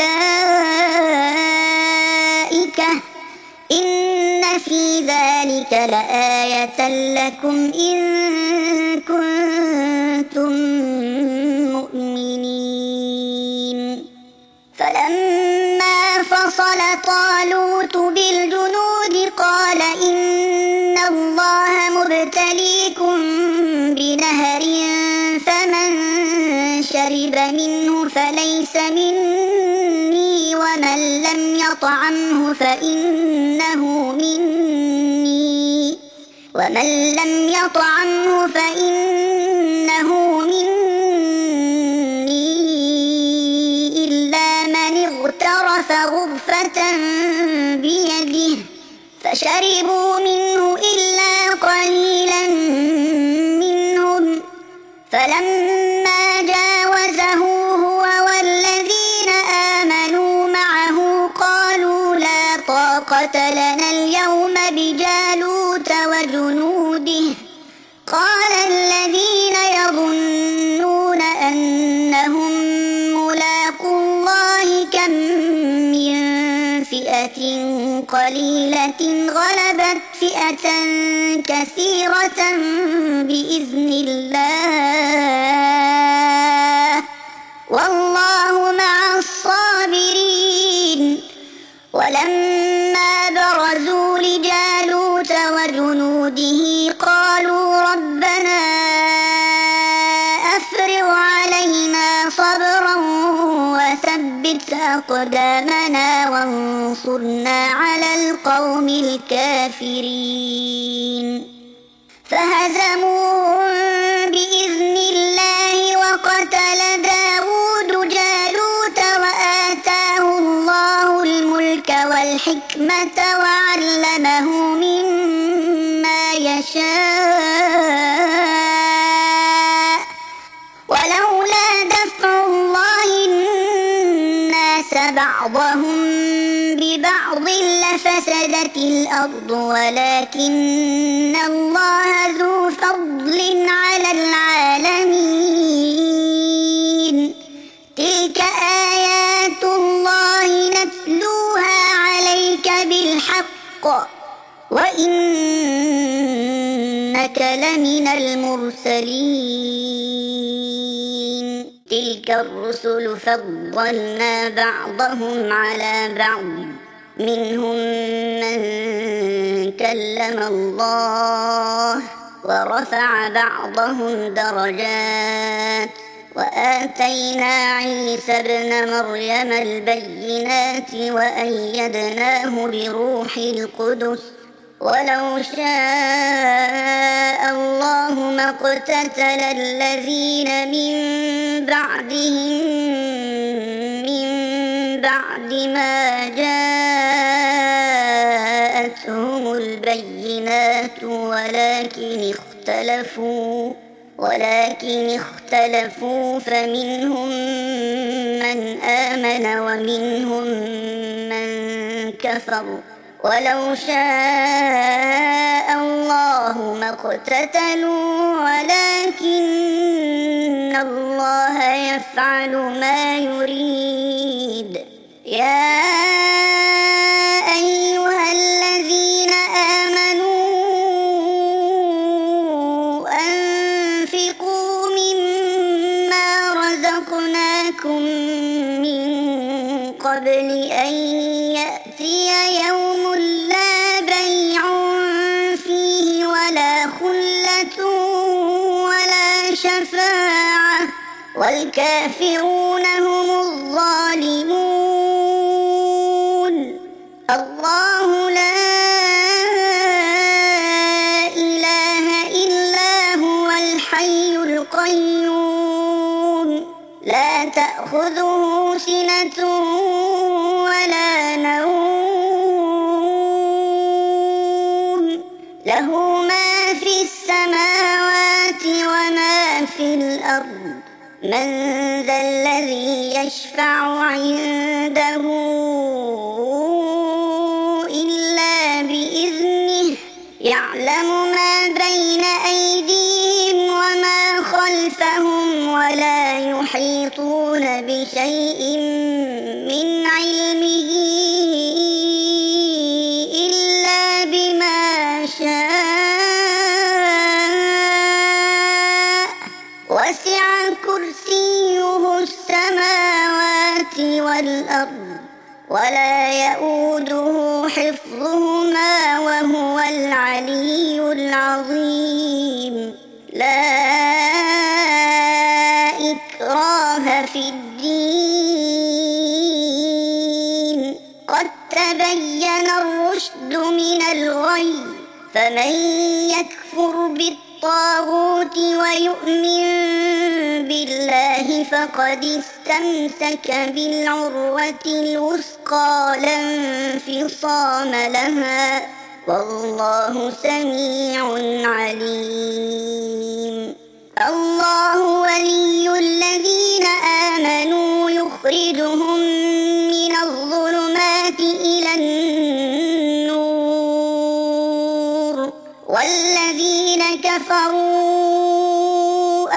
الملائكة إن في ذلك لآية لكم إن كنتم مؤمنين فلما فصل طالوت بالجنود قال إن الله مبتليكم بنهر فمن شرب منه فليس مني ومن لم يطعمه فإنه مني إلا من اغترف غرفة بيده فشربوا منه إلا قليلا منهم فلما جاوزه هو والذين آمنوا معه قالوا لا طاقة لنا اليوم بجالوت وجنوده قال الذين يظنون أنهم ملاقو الله كم من فئة قليلة غلبت فئة كثيرة بإذن الله والله مع الصابرين ولما برزوا لجالوت وجنوده قالوا ربنا أفرغ علينا صبرا وثبت أقدامنا وانصرنا على القوم الكافرين فهزموهم بإذن الله وقتل داود جالوت وآتاه الله الملك والحكمة وعلمه مما يشاء ولولا دفع الله الناس بعضهم ببعض لفسدت الأرض ولكن الله ذو فضل على العالمين تلك آيات الله نتلوها عليك بالحق المرسلين تلك الرسل فضلنا بعضهم على بعض منهم من كلم الله ورفع بعضهم درجات وآتينا عيسى ابن مريم البينات وأيدناه بروح القدس ولو شاء الله ما اقتتل الذين من بعدهم من بعد ما جاءتهم البينات ولكن اختلفوا فمنهم من آمن ومنهم من كفر ولو شاء الله ما اقتتلوا ولكن الله يفعل ما يريد يا أيها الذين آمنوا أنفقوا مما رزقناكم من قبل أن يأتي يوم لا بيع فيه ولا خلة ولا شفاعة والكافرون هم الظالمون الله لا إله إلا هو الحي القيوم لا تأخذه سنة ولا نوم له ما في السماوات وما في الأرض من ذا الذي يشفع عنده إلا بإذنه يعلم ما بين أيديهم وما خلفهم ولا يحيطون بشيء من علمه إلا بما شاء وسع كرسيه السماوات والأرض ولا يؤوده حفظهما وهو العلي العظيم لا إكراه في الدين قد تبين الرشد من الغي فمن يكفر بالطاغوت ويؤمن بالله فقد استمسك بالعروة الوثقى لا انفصام لها والله سميع عليم الله ولي الذين آمنوا يخرجهم من الظلمات إلى النور والذين كفروا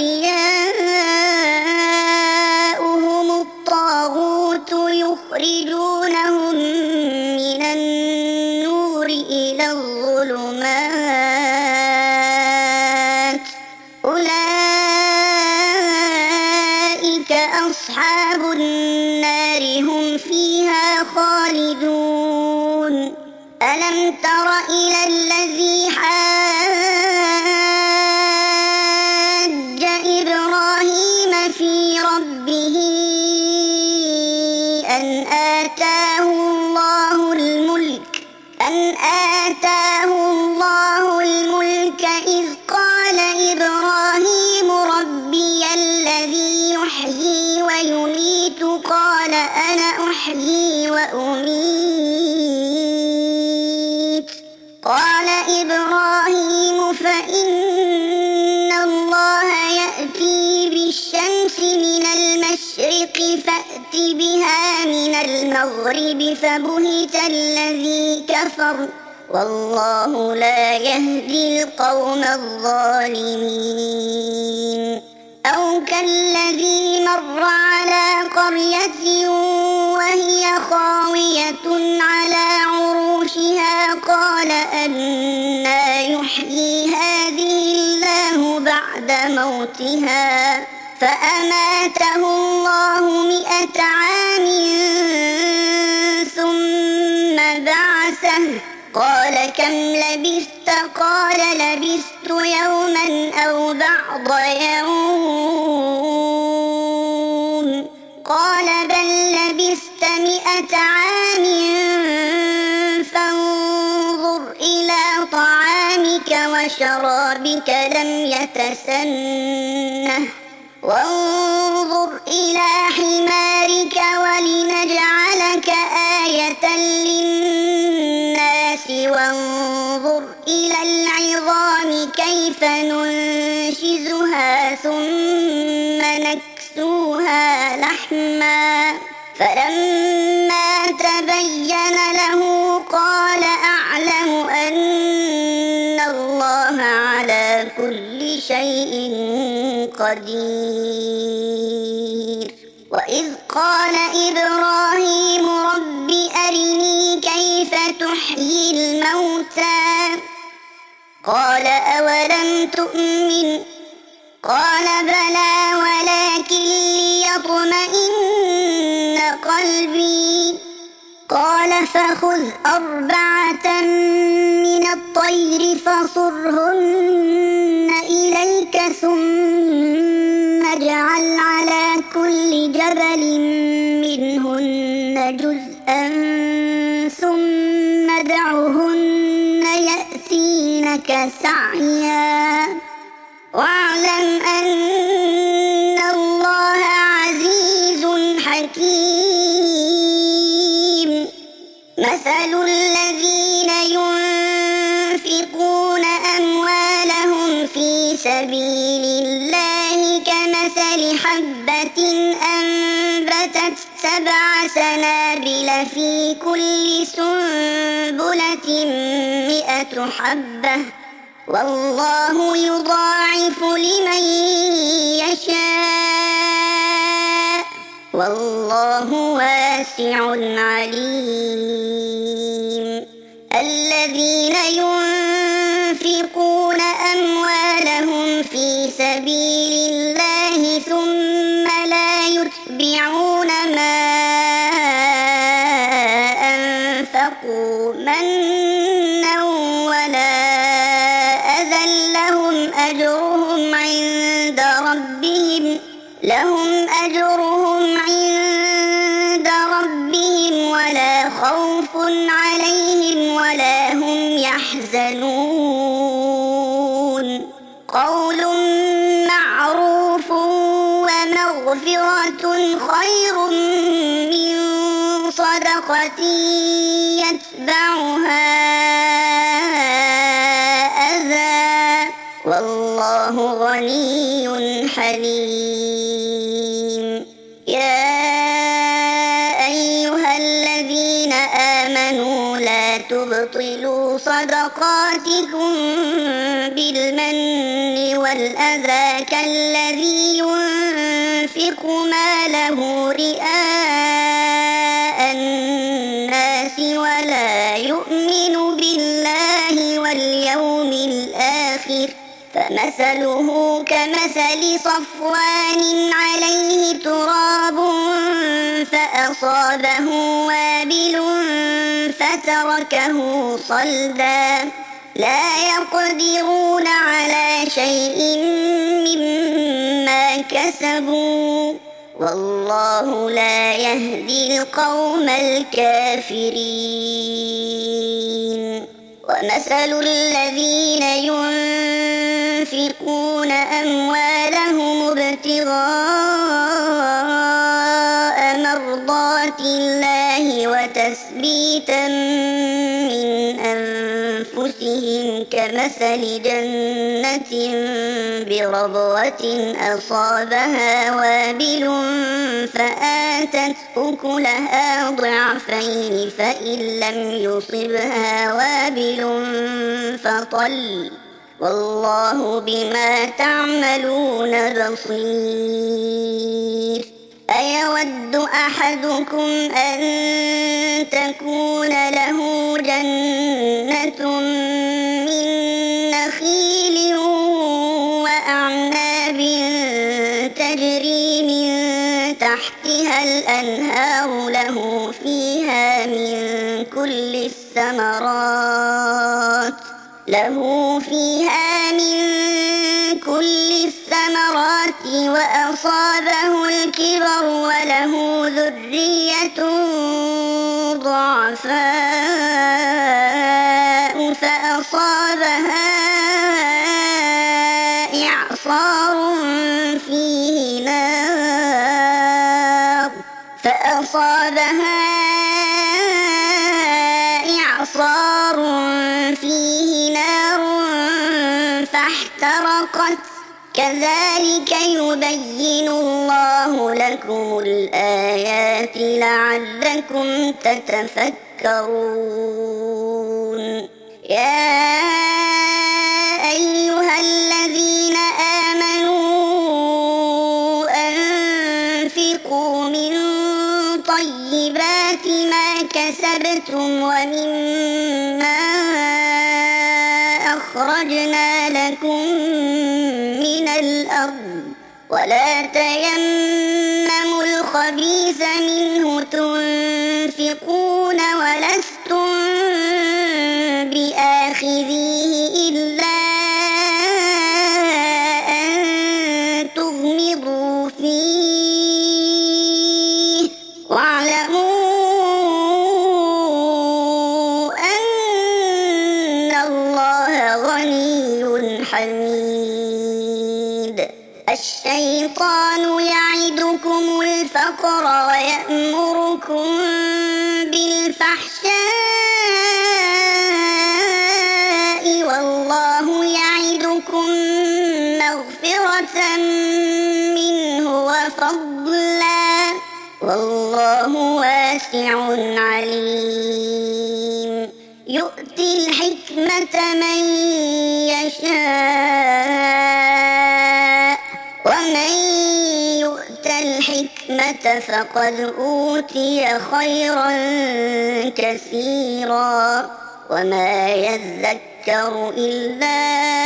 أولياؤهم الطاغوت يخرجونهم من النور إلى الظلمات أولئك أصحاب النار هم فيها خالدون ألم تر إلى الذي حاج إبراهيم في ربه أن آتاه الله الملك إذ قال إبراهيم ربي الذي يحيي ويميت قال أنا أحيي وأميت قال إبراهيم فإن الله يأتي بالشمس من المشرق فأت بها من المغرب فبهت الذي كفر والله لا يهدي القوم الظالمين أو كالذي مر على قرية وهي خاوية على عروشها قال أنى يحيي هذه الله بعد بعد موتها فأماته الله 100 عام ثم بعثه قال كم لبثت قال لبثت يوما أو بعض يوم قال بل لبثت 100 عام فانظر إلى طعامك وشرابك لم يتسنه وانظر إلى حمارك ولنجعلك آية للناس وانظر إلى العظام كيف ننشزها ثم نكسوها لحما فلما تبين له قال أعلم أن الله على كل شيء قدير وإذ قال إبراهيم رب أرني كيف تحيي الموتى قال أولم تؤمن قال بلى ولكن ليطمئن قلبي قال فخذ 4 من الطير فصرهن إليك ثم اجعل على كل جبل منهن جزءا ثم ادعهن يأتينك سعيا واعلم أن الله عزيز حكيم مثل الذين ينفقون أموالهم في سبيل الله كمثل حبة أنبتت 7 سنابل في كل سنبلة 100 حبة والله يضاعف لمن يشاء والله واسع عليم الذين ينفقون أموالهم في سبيل الله ثم لا يتبعون ما أنفقوا منا ولا أذى لهم أجرهم عند ربهم ولا خوف عليهم ولا هم يحزنون قول معروف ومغفرة خير من صدقة يتبعها أذى والله غني حليم يا أيها الذين آمنوا لا تبطلوا صدقاتكم بالمن والأذى كالذي ينفق ماله رئاء الناس ولا يؤمن بالله واليوم الآخر فمثله كمثل صفوان عليه تراب فأصابه وابل فتركه صلدا لا يقدرون على شيء مما كسبوا والله لا يهدي القوم الكافرين ومثل الذين ينفقون أموالهم ابتغاء مرضات الله وتثبيتا من أنفسهم كمثل جنة بربوة أصابها وابل فآتت أكلها ضعفين فإن لم يصبها وابل فطل والله بما تعملون بصير أيود أحدكم أن تكون له جنة من نخيل وأعناب تجري من تحتها الأنهار له فيها من كل الثمرات وأصابه الكبر وله ذرية ضعفاء فأصابها إعصار فيه نار فاحترقت. كذلك يبين الله لكم الآيات لعلكم تتفكرون. يا أيها الذين آمنوا أنفقوا من طيبات ما كسبتم ومما أخرجنا لكم من الأرض ولا تيمموا الخبيث منه تنفقون ولستم بآخذيه إلا أن تغمضوا فيه واعلموا أن الله غني حميد. الشيطان يعدكم الفقر ويأمركم بالفحشاء والله يعدكم مغفرة منه وفضلا والله واسع عليم. يؤتي الحكمة من يشاء ومن يؤت الحكمة فقد أوتي خيرا كثيرا وما يذكر إلا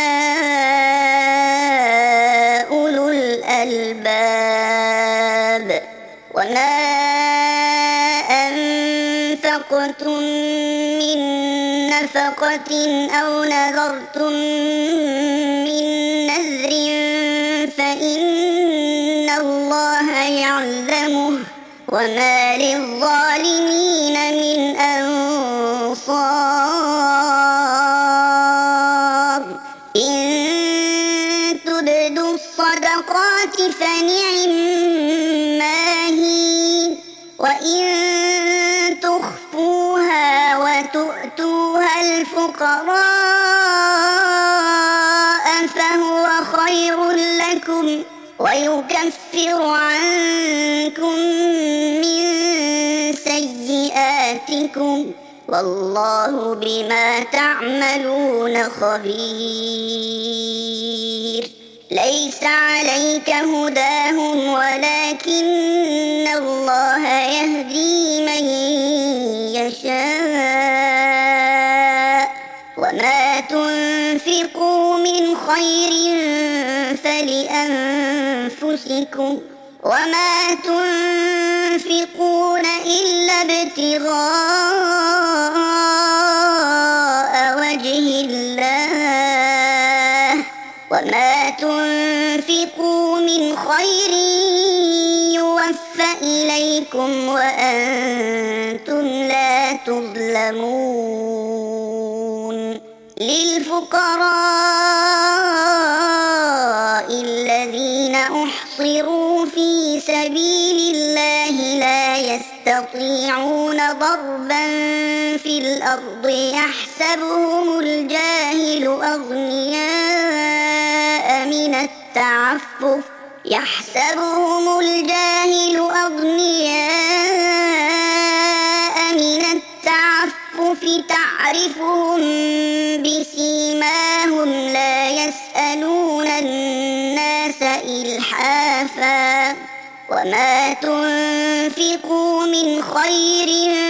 أولو الألباب. وما أنفقتم من نفقة أو نذرتم من نذر فإن الله يعلمه وما للظالمين من أنصار. إن تبدوا الصدقات فنعما هي وإن تخفوها وتؤتوها الفقراء فهو خير لكم ويكفر عنكم من سيئاتكم والله بما تعملون خبير. ليس عليك هداهم ولكن الله يهدي من يشاء وما تنفقوا من خير فلأنفسكم وما تنفقون إلا ابتغاء وجه الله وما تنفقوا من خير يوفى إليكم وأنتم لا تظلمون. للفقراء الذين أحصروا في سبيل الله لا يستطيعون ضربا في الأرض يحسبهم الجاهل أغنياء من التعفف تعرفهم بسيماهم لا يسألون الناس إلحافا وما تنفقوا من خير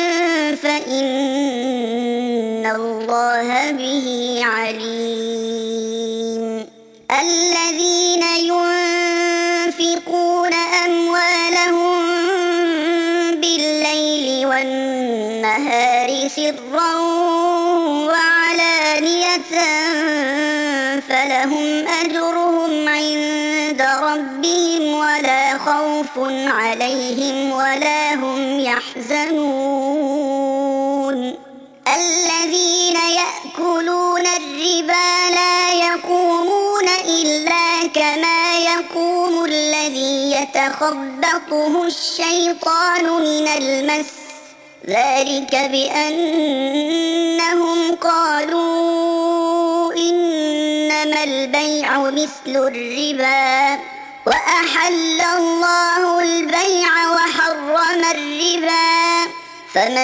فإن الله به عليم. الذين ينفقون فلهم أجرهم عند ربهم ولا خوف عليهم ولا هم يحزنون الذين يأكلون الربا لا يقومون إلا كما يقوم الذي يتخبطه الشيطان من المس ذلك بأنهم قالوا إنما البيع مثل الربا وأحل الله البيع وحرم الربا فمن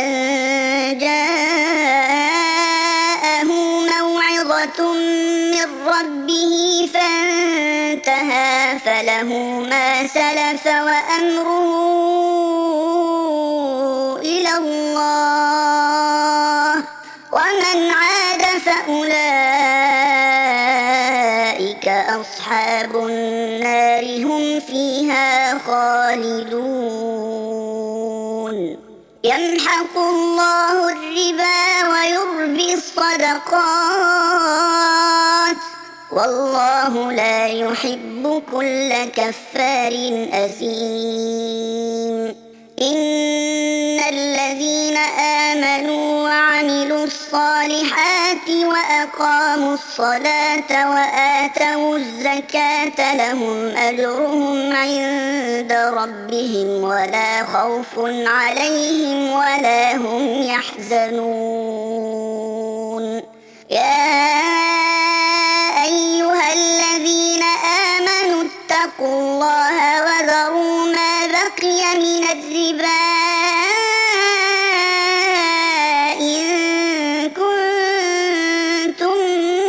جاءه موعظة من ربه فانتهى فله ما سلف وأمره إلى الله ومن عاد فأولئك أصحاب النار هم فيها خالدون يمحق الله الربا ويربي الصدقات والله لا يحب كل كفار أثيم إن الذين آمنوا وعملوا الصالحات وأقاموا الصلاة وآتوا الزكاة لهم أجرهم عند ربهم ولا خوف عليهم ولا هم يحزنون يا أيها الذين آمنوا اتقوا الله وذروا ما بقي من الربا إن كنتم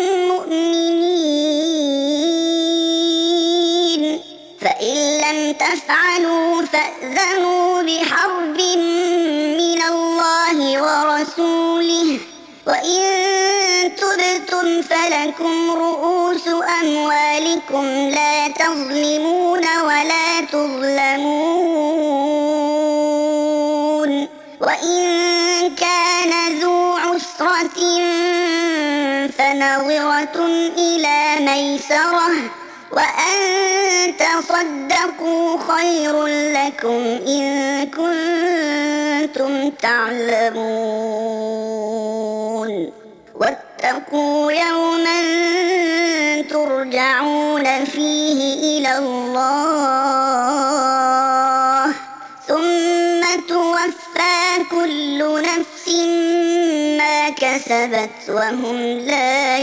مؤمنين فإن لم تفعلوا فأذنوا بحرب من الله ورسوله وإن تبتم فلكم رؤوس أموالكم لا تظلمون ولا تظلمون وإن كان ذو عسرة فنظرة إلى ميسرة وأن تصدقوا خير لكم إن كنتم تعلمون واتقوا يوما ترجعون فيه إلى الله ثم توفى كل نفس ما كسبت وهم لا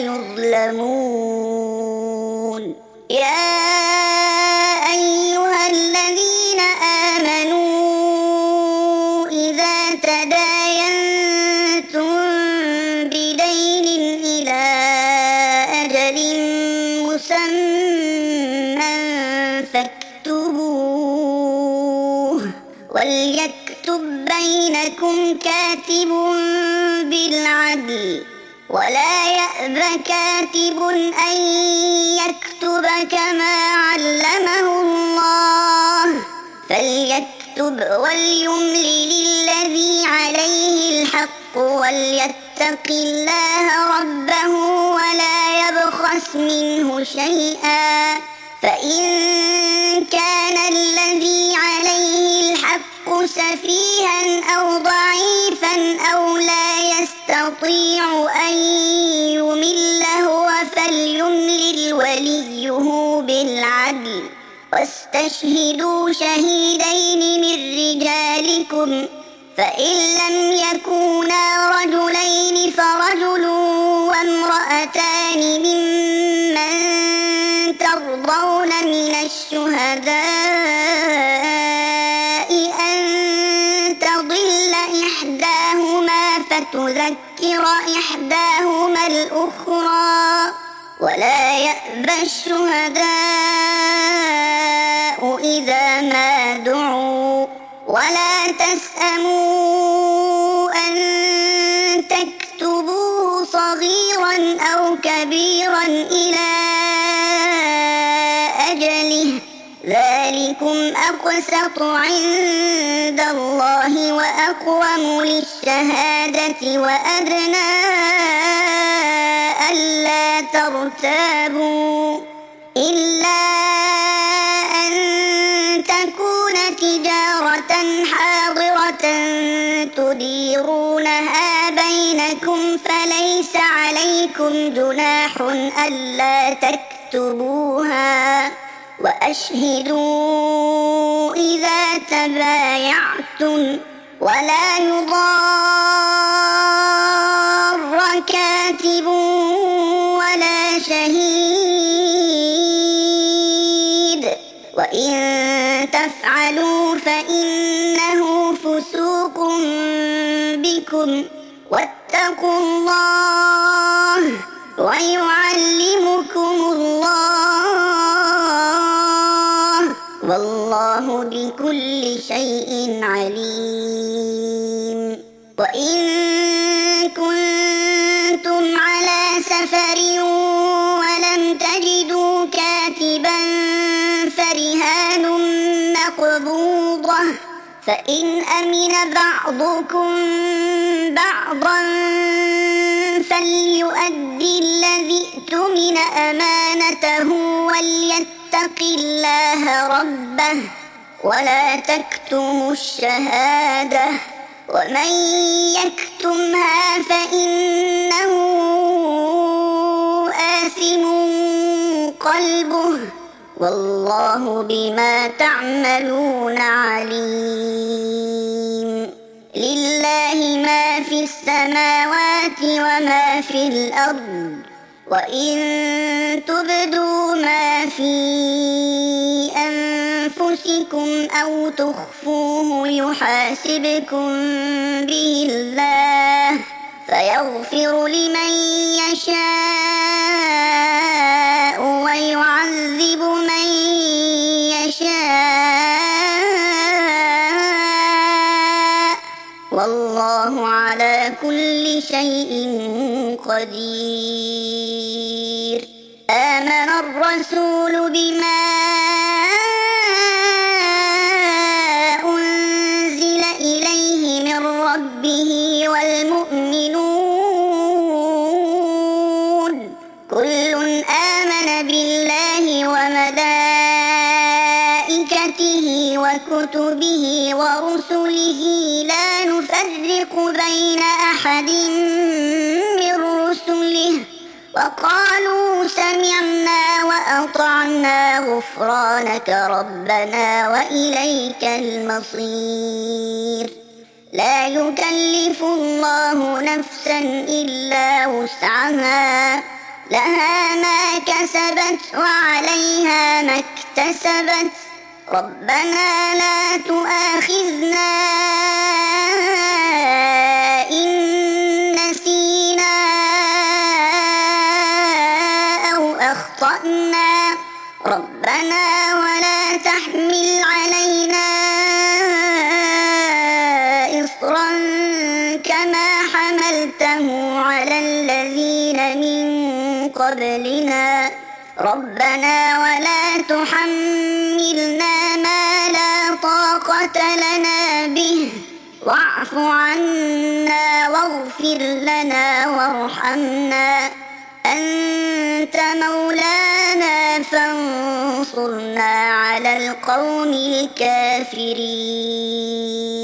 يظلمون يا أيها الذين آمنوا إذا تداينتم بدين إلى أجل مسمى فاكتبوه وليكتب بينكم كاتب بالعدل ولا يأب كاتب أن يكتب كما علمه الله فليكتب وليملل الذي عليه الحق وليتق الله ربه ولا يبخس منه شيئا فإن كان الذي عليه الحق سفيها أو ضعيفا أو لا يستطيع أن يمل هو فليملل وليه بالعدل واستشهدوا شهيدين من رجالكم فإن لم يكونا رجلين فرجل وامرأتان ممن ترضون من الشهداء أن تضل إحداهما فتذكر إحداهما الأخرى ولا يأبى الشهداء إذا ما دعوا ولا تسأموا أن تكتبوه صغيرا أو كبيرا إلى أجله ذلكم أقسط عند الله وأقوم للشهادة وأدنى ألا ترتابوا إلا أن تكون تجارة حاضرة تديرونها بينكم فليس عليكم جناح ألا تكتبوها وأشهدوا إذا تبايعتم ولا يضار كاتب ولا شهيد وإن تفعلوا فإنه فسوق بكم واتقوا الله ويعلمكم الله والله بكل شيء عليم وإن كنتم على سفر ولم تجدوا كاتبا فرهان مقبوضة فإن أمن بعضكم بعضا فليؤدي الذي اؤتمن أمانته وليتق الله ربه ولا تكتموا الشهادة ومن يكتمها فإنه آثم قلبه والله بما تعملون عليم لله ما في السماوات وما في الأرض وإن تبدوا ما في أنفسكم أو تخفوه يحاسبكم به الله فيغفر لمن يشاء ويعذب من يشاء والله على كل شيء قدير آمن الرسول بما أنزل إليه من ربه والمؤمنون كل آمن بالله وملائكته وكتبه ورسله لا نفرق بين أحد من رسله وقالوا سمعنا وأطعنا غفرانك ربنا وإليك المصير لا يكلف الله نفسا إلا وسعها لها ما كسبت وعليها ما اكتسبت ربنا لا تؤاخذنا إن نسينا أو أخطأنا ربنا ولا تحمل علينا إصرا كما حملته على الذين من قبلنا ربنا ولا تحملنا ما لا طاقة لنا به واعف عنا واغفر لنا وارحمنا أنت مولانا فانصرنا على القوم الكافرين.